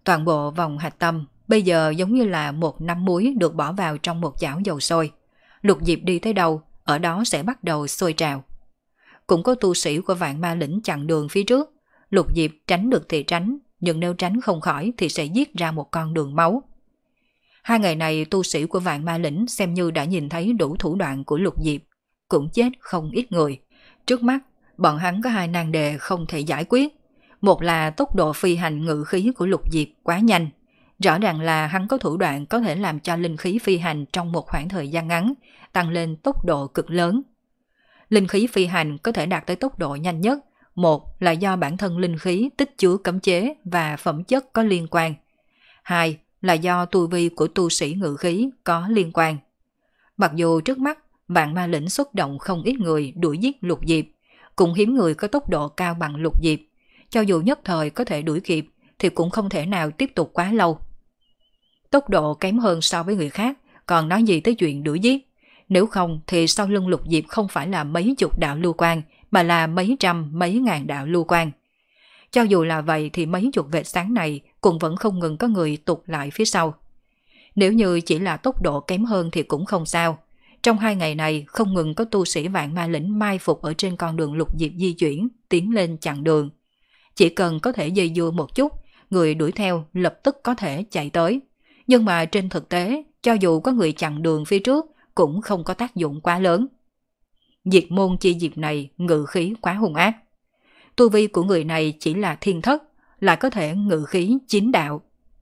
Toàn bộ vòng hạch tâm bây giờ giống như là một nắm muối được bỏ vào trong một chảo dầu sôi. Lục Diệp đi tới đâu, ở đó sẽ bắt đầu sôi trào. Cũng có tu sĩ của Vạn Ma Lĩnh chặn đường phía trước. Lục Diệp tránh được thì tránh, nhưng nếu tránh không khỏi thì sẽ giết ra một con đường máu. Hai ngày này tu sĩ của Vạn Ma Lĩnh xem như đã nhìn thấy đủ thủ đoạn của Lục Diệp, cũng chết không ít người. Trước mắt, bọn hắn có hai nan đề không thể giải quyết. Một là tốc độ phi hành ngự khí của Lục Diệp quá nhanh. Rõ ràng là hắn có thủ đoạn có thể làm cho linh khí phi hành trong một khoảng thời gian ngắn, tăng lên tốc độ cực lớn. Linh khí phi hành có thể đạt tới tốc độ nhanh nhất. Một là do bản thân linh khí tích chứa cấm chế và phẩm chất có liên quan. Hai là do tu vi của tu sĩ ngự khí có liên quan. Mặc dù trước mắt Vạn Ma Lĩnh xuất động không ít người đuổi giết Lục Diệp, cũng hiếm người có tốc độ cao bằng Lục Diệp. Cho dù nhất thời có thể đuổi kịp thì cũng không thể nào tiếp tục quá lâu. Tốc độ kém hơn so với người khác, còn nói gì tới chuyện đuổi giết. Nếu không thì sau lưng Lục Diệp không phải là mấy chục đạo lưu quang, mà là mấy trăm, mấy ngàn đạo lưu quang. Cho dù là vậy thì mấy chục vệt sáng này cũng vẫn không ngừng có người tụt lại phía sau. Nếu như chỉ là tốc độ kém hơn thì cũng không sao. Trong hai ngày này không ngừng có tu sĩ Vạn Ma Lĩnh mai phục ở trên con đường Lục Diệp di chuyển, tiến lên chặn đường. Chỉ cần có thể dây dưa một chút, người đuổi theo lập tức có thể chạy tới. Nhưng mà trên thực tế, cho dù có người chặn đường phía trước, cũng không có tác dụng quá lớn. Diệt môn chi diệp này ngự khí quá hung ác. Tu vi của người này chỉ là thiên thất, lại có thể ngự khí chín đạo.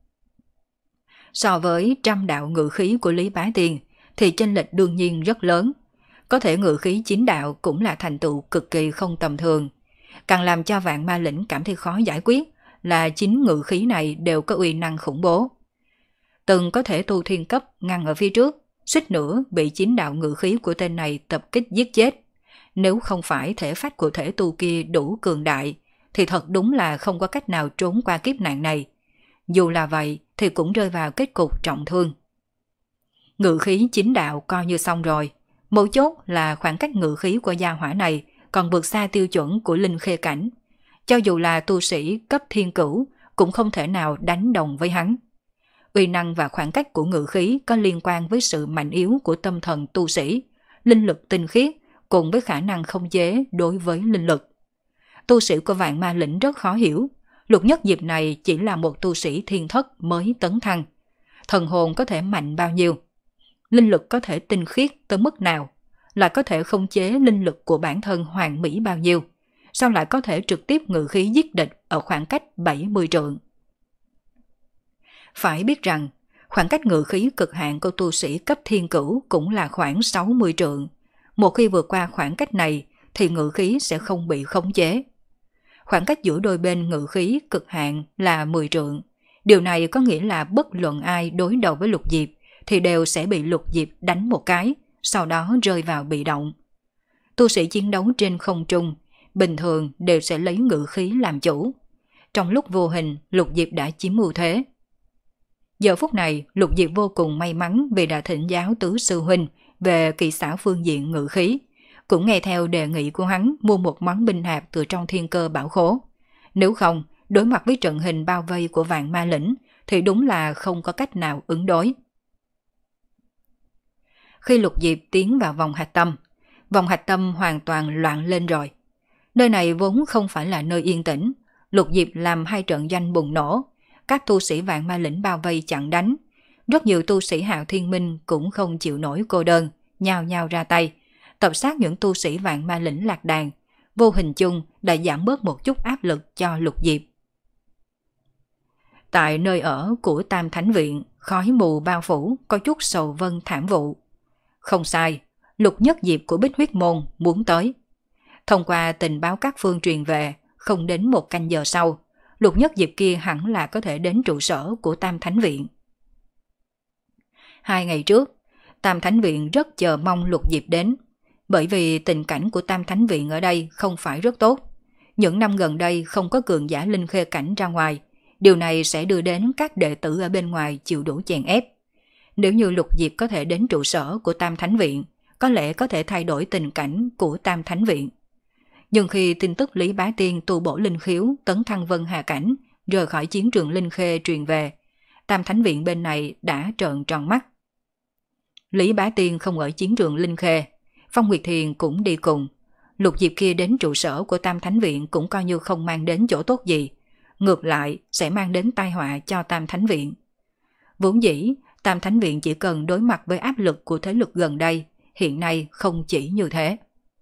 So với trăm đạo ngự khí của Lý Bá Tiên thì chênh lệch đương nhiên rất lớn. Có thể ngự khí chín đạo cũng là thành tựu cực kỳ không tầm thường. Càng làm cho Vạn Ma Lĩnh cảm thấy khó giải quyết là chín ngự khí này đều có uy năng khủng bố. Từng có thể tu thiên cấp ngăn ở phía trước, suýt nữa bị chín đạo ngự khí của tên này tập kích giết chết. Nếu không phải thể phách của thể tu kia đủ cường đại, thì thật đúng là không có cách nào trốn qua kiếp nạn này. Dù là vậy thì cũng rơi vào kết cục trọng thương. Ngự khí chín đạo coi như xong rồi. Mấu chốt là khoảng cách ngự khí của gia hỏa này còn vượt xa tiêu chuẩn của linh khê cảnh. Cho dù là tu sĩ cấp thiên cửu cũng không thể nào đánh đồng với hắn. Uy năng và khoảng cách của ngự khí có liên quan với sự mạnh yếu của tâm thần tu sĩ, linh lực tinh khiết cùng với khả năng không chế đối với linh lực. Tu sĩ của Vạn Ma Lĩnh rất khó hiểu. Lục Nhất Diệp này chỉ là một tu sĩ thiên thất mới tấn thăng. Thần hồn có thể mạnh bao nhiêu? Linh lực có thể tinh khiết tới mức nào? Lại có thể không chế linh lực của bản thân hoàn mỹ bao nhiêu? Sao lại có thể trực tiếp ngự khí giết địch ở khoảng cách bảy mươi trượng? Phải biết rằng, khoảng cách ngự khí cực hạn của tu sĩ cấp thiên cửu cũng là khoảng sáu mươi trượng. Một khi vượt qua khoảng cách này thì ngự khí sẽ không bị khống chế. Khoảng cách giữa đôi bên ngự khí cực hạn là mười trượng. Điều này có nghĩa là bất luận ai đối đầu với Lục Diệp thì đều sẽ bị Lục Diệp đánh một cái, sau đó rơi vào bị động. Tu sĩ chiến đấu trên không trung, bình thường đều sẽ lấy ngự khí làm chủ. Trong lúc vô hình, Lục Diệp đã chiếm ưu thế. Giờ phút này, Lục Diệp vô cùng may mắn vì đã thỉnh giáo tứ sư huynh về kỹ xảo phương diện ngự khí, cũng nghe theo đề nghị của hắn mua một món binh hạp từ trong thiên cơ bảo khố. Nếu không, đối mặt với trận hình bao vây của Vạn Ma Lĩnh thì đúng là không có cách nào ứng đối. Khi Lục Diệp tiến vào vòng hạch tâm, vòng hạch tâm hoàn toàn loạn lên rồi. Nơi này vốn không phải là nơi yên tĩnh. Lục Diệp làm hai trận doanh bùng nổ, các tu sĩ Vạn Ma Lĩnh bao vây chặn đánh. Rất nhiều tu sĩ Hạo Thiên Minh cũng không chịu nổi cô đơn, nhao nhao ra tay, tập sát những tu sĩ Vạn Ma Lĩnh lạc đàn. Vô hình chung đã giảm bớt một chút áp lực cho Lục Diệp. Tại nơi ở của Tam Thánh Viện, khói mù bao phủ, có chút sầu vân thảm vụ. Không sai, Lục Nhất Diệp của Bích Huyết Môn muốn tới. Thông qua tình báo các phương truyền về, không đến một canh giờ sau, Lục Nhất Diệp kia hẳn là có thể đến trụ sở của Tam Thánh Viện. Hai ngày trước, Tam Thánh Viện rất chờ mong Lục Diệp đến, bởi vì tình cảnh của Tam Thánh Viện ở đây không phải rất tốt. Những năm gần đây không có cường giả linh khê cảnh ra ngoài, điều này sẽ đưa đến các đệ tử ở bên ngoài chịu đủ chèn ép. Nếu như Lục Diệp có thể đến trụ sở của Tam Thánh Viện, có lẽ có thể thay đổi tình cảnh của Tam Thánh Viện. Nhưng khi tin tức Lý Bá Tiên tu bổ linh khiếu tấn thăng Vân Hà Cảnh rời khỏi chiến trường Linh Khê truyền về, Tam Thánh Viện bên này đã trợn tròn mắt. Lý Bá Tiên không ở chiến trường Linh Khê, Phong Nguyệt Thiền cũng đi cùng. Lục Diệp kia đến trụ sở của Tam Thánh Viện cũng coi như không mang đến chỗ tốt gì, ngược lại sẽ mang đến tai họa cho Tam Thánh Viện. Vốn dĩ, Tam Thánh Viện chỉ cần đối mặt với áp lực của thế lực gần đây, hiện nay không chỉ như thế.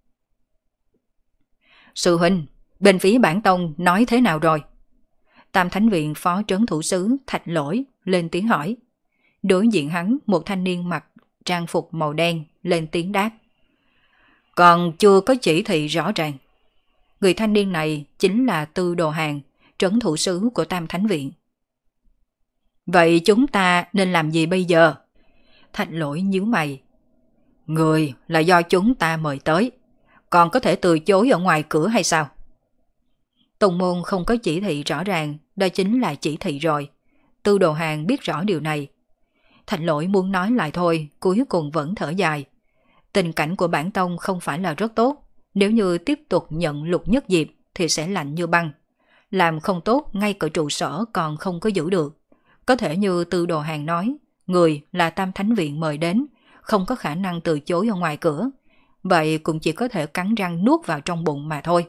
Sư huynh, bên phía bản tông nói thế nào rồi? Tam Thánh Viện phó trấn thủ sứ Thạch Lỗi lên tiếng hỏi. Đối diện hắn một thanh niên mặc trang phục màu đen lên tiếng đáp. Còn chưa có chỉ thị rõ ràng. Người thanh niên này chính là Tư Đồ Hàng, trấn thủ sứ của Tam Thánh Viện. Vậy chúng ta nên làm gì bây giờ? Thạch Lỗi nhíu mày. Người là do chúng ta mời tới, còn có thể từ chối ở ngoài cửa hay sao? Tông môn không có chỉ thị rõ ràng, đó chính là chỉ thị rồi. Tư Đồ Hàng biết rõ điều này. Thạch Lỗi muốn nói lại thôi, cuối cùng vẫn thở dài. Tình cảnh của bản tông không phải là rất tốt, nếu như tiếp tục nhận Lục Nhất Diệp thì sẽ lạnh như băng. Làm không tốt ngay cả trụ sở còn không có giữ được. Có thể như Tư Đồ Hàng nói, người là Tam Thánh Viện mời đến, không có khả năng từ chối ở ngoài cửa. Vậy cũng chỉ có thể cắn răng nuốt vào trong bụng mà thôi.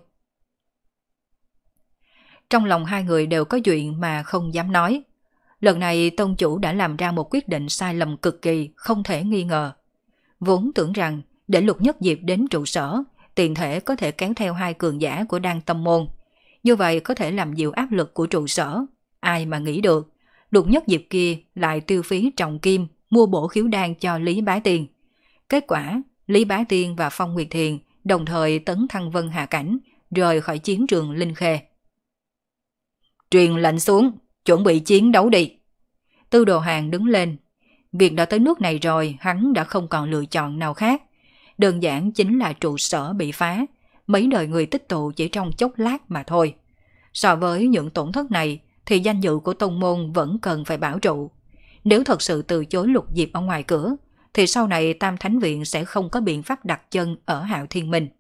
Trong lòng hai người đều có chuyện mà không dám nói. Lần này tông chủ đã làm ra một quyết định sai lầm cực kỳ, không thể nghi ngờ. Vốn tưởng rằng để Lục Nhất Diệp đến trụ sở, tiền thể có thể kéo theo hai cường giả của Đan Tâm Môn. Như vậy có thể làm dịu áp lực của trụ sở. Ai mà nghĩ được, Lục Nhất Diệp kia lại tiêu phí trọng kim mua bổ khiếu đan cho Lý Bá Tiên. Kết quả, Lý Bá Tiên và Phong Nguyệt Thiền đồng thời tấn thăng vân hạ cảnh, rời khỏi chiến trường Linh Khê. Truyền lệnh xuống, chuẩn bị chiến đấu đi. Tư Đồ Hàng đứng lên. Việc đã tới nước này rồi, hắn đã không còn lựa chọn nào khác. Đơn giản chính là trụ sở bị phá, mấy đời người tích tụ chỉ trong chốc lát mà thôi. So với những tổn thất này, thì danh dự của tông môn vẫn cần phải bảo trụ. Nếu thật sự từ chối Lục Diệp ở ngoài cửa, thì sau này Tam Thánh Viện sẽ không có biện pháp đặt chân ở Hạo Thiên Minh.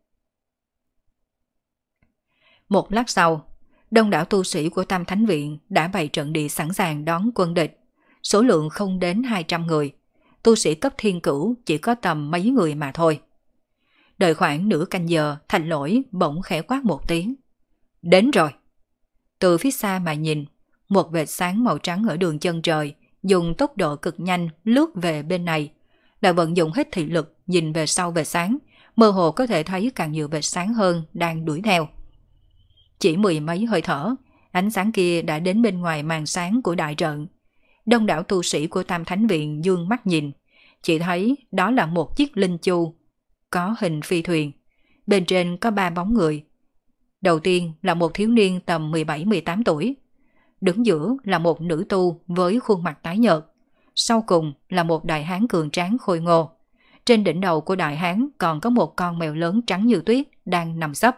Một lát sau, đông đảo tu sĩ của Tam Thánh Viện đã bày trận địa sẵn sàng đón quân địch. Số lượng không đến hai trăm người, tu sĩ cấp thiên cửu chỉ có tầm mấy người mà thôi. Đợi khoảng nửa canh giờ, Thạch Lỗi bỗng khẽ quát một tiếng. Đến rồi! Từ phía xa mà nhìn, một vệt sáng màu trắng ở đường chân trời, dùng tốc độ cực nhanh lướt về bên này. Đã vận dụng hết thị lực nhìn về sau vệt sáng, mơ hồ có thể thấy càng nhiều vệt sáng hơn đang đuổi theo. Chỉ mười mấy hơi thở, ánh sáng kia đã đến bên ngoài màn sáng của đại trận. Đông đảo tu sĩ của Tam Thánh Viện dương mắt nhìn, chỉ thấy đó là một chiếc linh chu, có hình phi thuyền. Bên trên có ba bóng người. Đầu tiên là một thiếu niên tầm mười bảy mười tám tuổi. Đứng giữa là một nữ tu với khuôn mặt tái nhợt. Sau cùng là một đại hán cường tráng khôi ngô. Trên đỉnh đầu của đại hán còn có một con mèo lớn trắng như tuyết đang nằm sấp.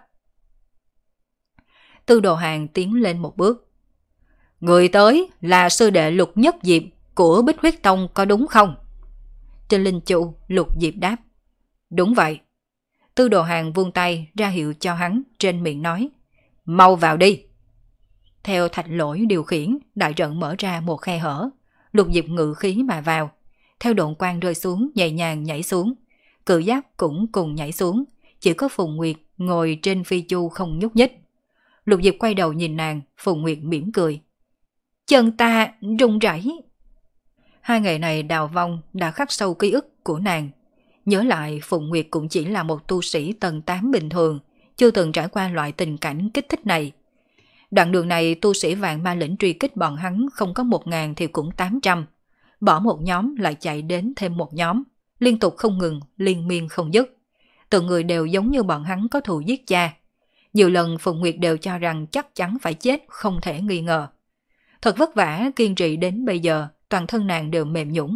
Tư Đồ Hàng tiến lên một bước. Người tới là sư đệ Lục Nhất Diệp của Bích Huyết Tông có đúng không? Trên linh chu, Lục Diệp đáp. Đúng vậy. Tư Đồ Hàng vươn tay ra hiệu cho hắn, trên miệng nói. Mau vào đi. Theo Thạch Lỗi điều khiển, đại trận mở ra một khe hở. Lục Diệp ngự khí mà vào. Theo độn quang rơi xuống, nhẹ nhàng nhảy xuống. Cự giáp cũng cùng nhảy xuống. Chỉ có Phùng Nguyệt ngồi trên phi chu không nhúc nhích. Lục Diệp quay đầu nhìn nàng, Phùng Nguyệt mỉm cười. Chân ta run rẩy. Hai ngày này đào vong đã khắc sâu ký ức của nàng. Nhớ lại Phùng Nguyệt cũng chỉ là một tu sĩ tầng tám bình thường, chưa từng trải qua loại tình cảnh kích thích này. Đoạn đường này tu sĩ Vạn Ma Lĩnh truy kích bọn hắn không có một ngàn thì cũng tám trăm. Bỏ một nhóm lại chạy đến thêm một nhóm, liên tục không ngừng, liên miên không dứt. Từng người đều giống như bọn hắn có thù giết cha. Nhiều lần Phùng Nguyệt đều cho rằng chắc chắn phải chết không thể nghi ngờ. Thật vất vả kiên trì đến bây giờ, toàn thân nàng đều mềm nhũn.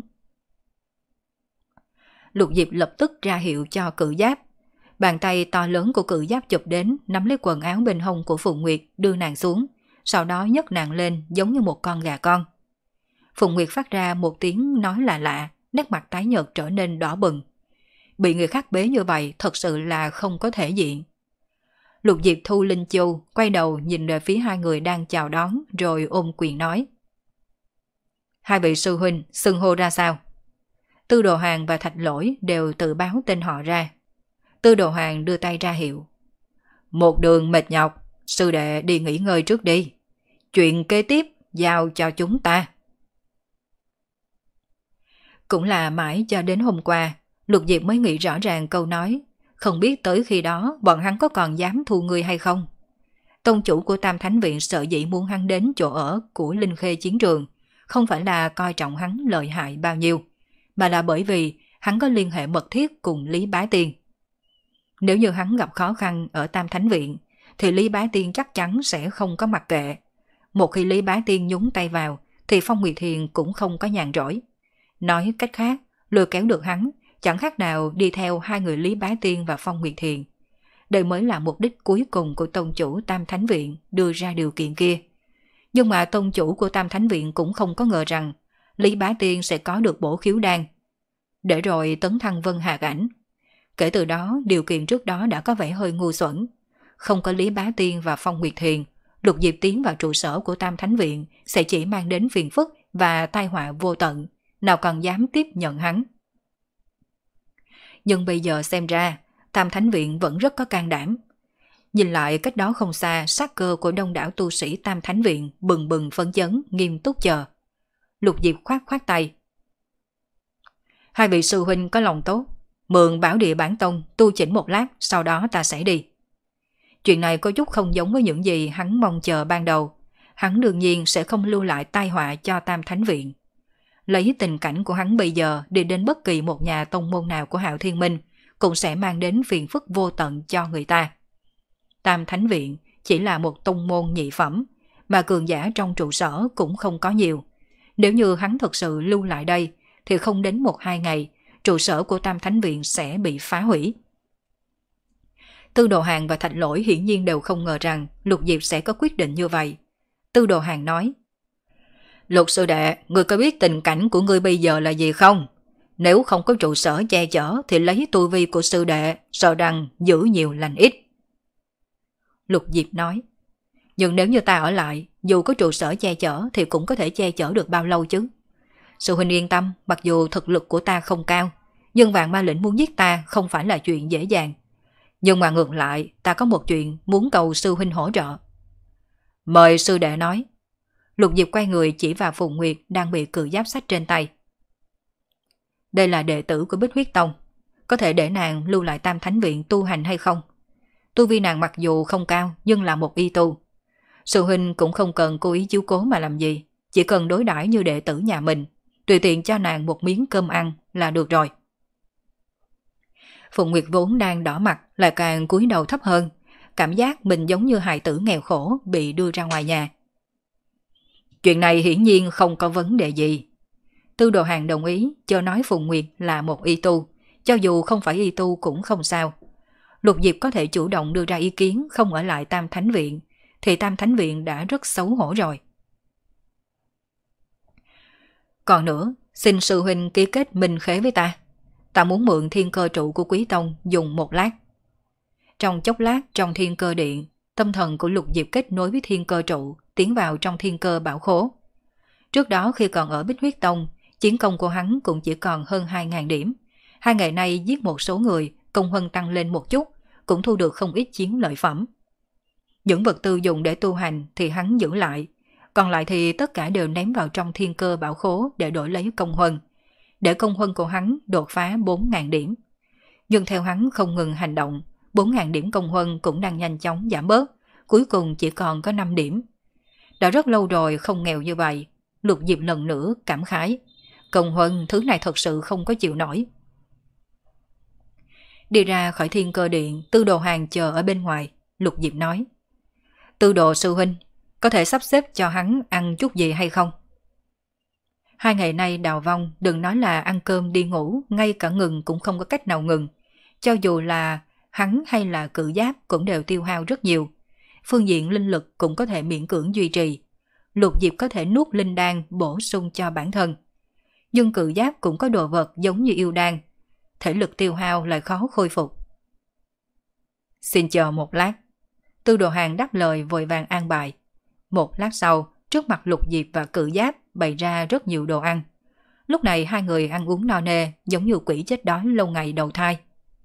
Lục Diệp lập tức ra hiệu cho cự giáp. Bàn tay to lớn của cự giáp chụp đến, nắm lấy quần áo bên hông của Phùng Nguyệt, đưa nàng xuống, sau đó nhấc nàng lên giống như một con gà con. Phùng Nguyệt phát ra một tiếng nói lạ lạ, nét mặt tái nhợt trở nên đỏ bừng. Bị người khác bế như vậy thật sự là không có thể diện. Lục Diệp thu linh chu, quay đầu nhìn về phía hai người đang chào đón rồi ôm quyền nói. Hai vị sư huynh xưng hô ra sao? Tư Đồ Hàng và Thạch Lỗi đều tự báo tên họ ra. Tư Đồ Hàng đưa tay ra hiệu. Một đường mệt nhọc, sư đệ đi nghỉ ngơi trước đi. Chuyện kế tiếp giao cho chúng ta. Cũng là mãi cho đến hôm qua, Lục Diệp mới nghĩ rõ ràng câu nói, không biết tới khi đó bọn hắn có còn dám thu người hay không. Tông chủ của Tam Thánh Viện sợ dĩ muốn hắn đến chỗ ở của Linh Khê chiến trường, không phải là coi trọng hắn lợi hại bao nhiêu, mà là bởi vì hắn có liên hệ mật thiết cùng Lý Bá Tiên. Nếu như hắn gặp khó khăn ở Tam Thánh Viện, thì Lý Bá Tiên chắc chắn sẽ không có mặc kệ. Một khi Lý Bá Tiên nhúng tay vào, thì Phong Nguyệt Thiền cũng không có nhàn rỗi. Nói cách khác, lôi kéo được hắn, chẳng khác nào đi theo hai người Lý Bá Tiên và Phong Nguyệt Thiền. Đây mới là mục đích cuối cùng của tông chủ Tam Thánh Viện đưa ra điều kiện kia. Nhưng mà tông chủ của Tam Thánh Viện cũng không có ngờ rằng Lý Bá Tiên sẽ có được bổ khiếu đan, để rồi tấn thăng vân hạc ảnh. Kể từ đó, điều kiện trước đó đã có vẻ hơi ngu xuẩn. Không có Lý Bá Tiên và Phong Nguyệt Thiền, Lục Diệp tiến vào trụ sở của Tam Thánh Viện sẽ chỉ mang đến phiền phức và tai họa vô tận, nào còn dám tiếp nhận hắn. Nhưng bây giờ xem ra, Tam Thánh Viện vẫn rất có can đảm. Nhìn lại cách đó không xa, sát cơ của đông đảo tu sĩ Tam Thánh Viện bừng bừng phấn chấn, nghiêm túc chờ. Lục Diệp khoát khoát tay. Hai vị sư huynh có lòng tốt, mượn bảo địa bản tông tu chỉnh một lát, sau đó ta sẽ đi. Chuyện này có chút không giống với những gì hắn mong chờ ban đầu. Hắn đương nhiên sẽ không lưu lại tai họa cho Tam Thánh Viện. Lấy tình cảnh của hắn bây giờ đi đến bất kỳ một nhà tông môn nào của Hạo Thiên Minh cũng sẽ mang đến phiền phức vô tận cho người ta. Tam Thánh Viện chỉ là một tông môn nhị phẩm, mà cường giả trong trụ sở cũng không có nhiều. Nếu như hắn thực sự lưu lại đây, thì không đến một hai ngày, trụ sở của Tam Thánh Viện sẽ bị phá hủy. Tư Đồ Hàng và Thạch Lỗi hiển nhiên đều không ngờ rằng Lục Diệp sẽ có quyết định như vậy. Tư Đồ Hàng nói, Lục sư đệ, ngươi có biết tình cảnh của ngươi bây giờ là gì không? Nếu không có trụ sở che chở thì lấy tu vi của sư đệ, sợ rằng giữ nhiều lành ít. Lục Diệp nói, nhưng nếu như ta ở lại, dù có trụ sở che chở thì cũng có thể che chở được bao lâu chứ? Sư huynh yên tâm, mặc dù thực lực của ta không cao, nhưng Vạn Ma Lĩnh muốn giết ta không phải là chuyện dễ dàng. Nhưng mà ngược lại, ta có một chuyện muốn cầu sư huynh hỗ trợ. Mời sư đệ nói. Lục Diệp quay người chỉ vào Phùng Nguyệt đang bị cự giáp sách trên tay. Đây là đệ tử của Bích Huyết Tông, có thể để nàng lưu lại Tam Thánh Viện tu hành hay không? Tu vi nàng mặc dù không cao nhưng là một y tu. Sư huynh cũng không cần cố ý chiếu cố mà làm gì, chỉ cần đối đãi như đệ tử nhà mình, tùy tiện cho nàng một miếng cơm ăn là được rồi. Phùng Nguyệt vốn đang đỏ mặt lại càng cúi đầu thấp hơn, cảm giác mình giống như hài tử nghèo khổ bị đưa ra ngoài nhà. Chuyện này hiển nhiên không có vấn đề gì. Tư Đồ Hàng đồng ý, cho nói Phùng Nguyệt là một y tu, cho dù không phải y tu cũng không sao. Lục Diệp có thể chủ động đưa ra ý kiến không ở lại Tam Thánh Viện, thì Tam Thánh Viện đã rất xấu hổ rồi. Còn nữa, xin sư huynh ký kết minh khế với ta. Ta muốn mượn thiên cơ trụ của Quý Tông dùng một lát. Trong chốc lát trong thiên cơ điện, tâm thần của Lục Diệp kết nối với thiên cơ trụ, tiến vào trong thiên cơ bảo khố. Trước đó khi còn ở Bích Huyết Tông, chiến công của hắn cũng chỉ còn hơn hai nghìn điểm. Hai ngày nay giết một số người, công huân tăng lên một chút, cũng thu được không ít chiến lợi phẩm. Những vật tư dùng để tu hành thì hắn giữ lại, còn lại thì tất cả đều ném vào trong thiên cơ bảo khố để đổi lấy công huân, để công huân của hắn đột phá bốn nghìn điểm. Nhưng theo hắn không ngừng hành động, bốn nghìn điểm công huân cũng đang nhanh chóng giảm bớt, cuối cùng chỉ còn có năm điểm. Đã rất lâu rồi không nghèo như vậy. Lục Diệp lần nữa cảm khái, công huân thứ này thật sự không có chịu nổi. Đi ra khỏi thiên cơ điện, Tư Đồ Hàng chờ ở bên ngoài. Lục Diệp nói, Tư Đồ sư huynh, có thể sắp xếp cho hắn ăn chút gì hay không? Hai ngày nay Đào Vong đừng nói là ăn cơm đi ngủ, ngay cả ngừng cũng không có cách nào ngừng. Cho dù là hắn hay là cự giáp cũng đều tiêu hao rất nhiều. Phương diện linh lực cũng có thể miễn cưỡng duy trì. Lục Diệp có thể nuốt linh đan bổ sung cho bản thân. Nhưng cự giáp cũng có đồ vật giống như yêu đan, thể lực tiêu hao lại khó khôi phục. Xin chờ một lát. Tư Đồ Hàng đáp lời vội vàng an bài. Một lát sau, trước mặt Lục Diệp và Cự Giáp bày ra rất nhiều đồ ăn. Lúc này hai người ăn uống no nê giống như quỷ chết đói lâu ngày đầu thai.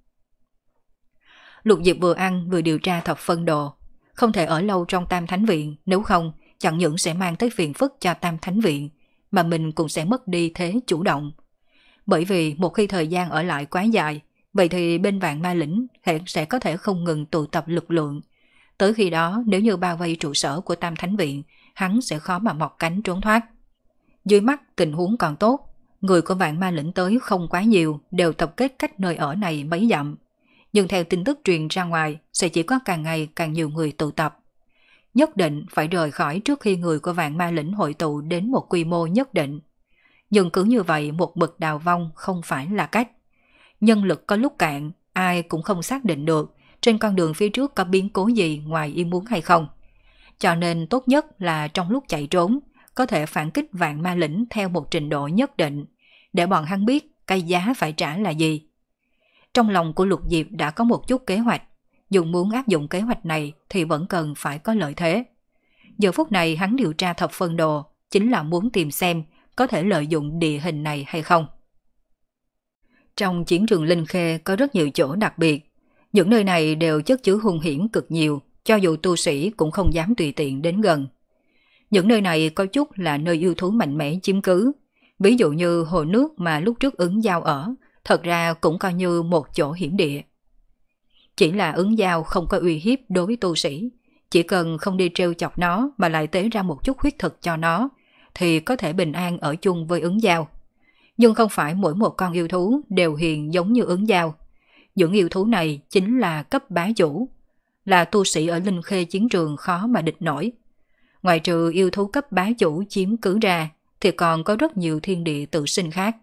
Lục Diệp vừa ăn vừa điều tra thập phân đồ. Không thể ở lâu trong Tam Thánh Viện, nếu không chẳng những sẽ mang tới phiền phức cho Tam Thánh Viện, mà mình cũng sẽ mất đi thế chủ động. Bởi vì một khi thời gian ở lại quá dài, vậy thì bên Vạn Ma Lĩnh sẽ có thể không ngừng tụ tập lực lượng. Tới khi đó nếu như bao vây trụ sở của Tam Thánh Viện, hắn sẽ khó mà mọc cánh trốn thoát. Dưới mắt tình huống còn tốt, người của Vạn Ma Lĩnh tới không quá nhiều, đều tập kết cách nơi ở này mấy dặm. Nhưng theo tin tức truyền ra ngoài, sẽ chỉ có càng ngày càng nhiều người tụ tập. Nhất định phải rời khỏi trước khi người của Vạn Ma Lĩnh hội tụ đến một quy mô nhất định. Nhưng cứ như vậy một bậc đào vong không phải là cách. Nhân lực có lúc cạn, ai cũng không xác định được trên con đường phía trước có biến cố gì ngoài ý muốn hay không. Cho nên tốt nhất là trong lúc chạy trốn, có thể phản kích Vạn Ma Lĩnh theo một trình độ nhất định, để bọn hắn biết cái giá phải trả là gì. Trong lòng của Lục Diệp đã có một chút kế hoạch, dù muốn áp dụng kế hoạch này thì vẫn cần phải có lợi thế. Giờ phút này hắn điều tra thập phân đồ, chính là muốn tìm xem có thể lợi dụng địa hình này hay không. Trong chiến trường Linh Khê có rất nhiều chỗ đặc biệt, những nơi này đều chất chứa hung hiểm cực nhiều, cho dù tu sĩ cũng không dám tùy tiện đến gần. Những nơi này có chút là nơi yêu thú mạnh mẽ chiếm cứ, ví dụ như hồ nước mà lúc trước Ứng Giao ở, thật ra cũng coi như một chỗ hiểm địa. Chỉ là Ứng Giao không có uy hiếp đối với tu sĩ, chỉ cần không đi trêu chọc nó mà lại tế ra một chút huyết thực cho nó, thì có thể bình an ở chung với Ứng Giao. Nhưng không phải mỗi một con yêu thú đều hiền giống như Ứng Giao. Những yêu thú này chính là cấp bá chủ, là tu sĩ ở Linh Khê chiến trường khó mà địch nổi. Ngoài trừ yêu thú cấp bá chủ chiếm cứ ra, thì còn có rất nhiều thiên địa tự sinh khác.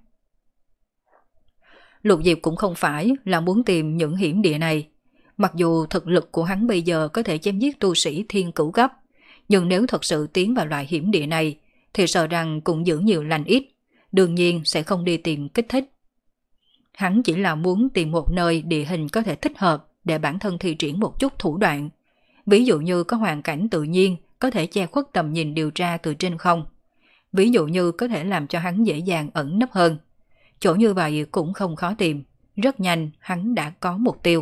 Lục Diệp cũng không phải là muốn tìm những hiểm địa này. Mặc dù thực lực của hắn bây giờ có thể chém giết tu sĩ thiên cửu cấp, nhưng nếu thật sự tiến vào loại hiểm địa này, thì sợ rằng cũng giữ nhiều lành ít, đương nhiên sẽ không đi tìm kích thích. Hắn chỉ là muốn tìm một nơi địa hình có thể thích hợp để bản thân thi triển một chút thủ đoạn. Ví dụ như có hoàn cảnh tự nhiên có thể che khuất tầm nhìn điều tra từ trên không. Ví dụ như có thể làm cho hắn dễ dàng ẩn nấp hơn. Chỗ như vậy cũng không khó tìm, rất nhanh hắn đã có mục tiêu.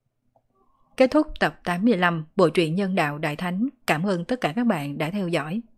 Kết thúc tập tám mươi lăm Bộ truyện Nhân Đạo Đại Thánh. Cảm ơn tất cả các bạn đã theo dõi.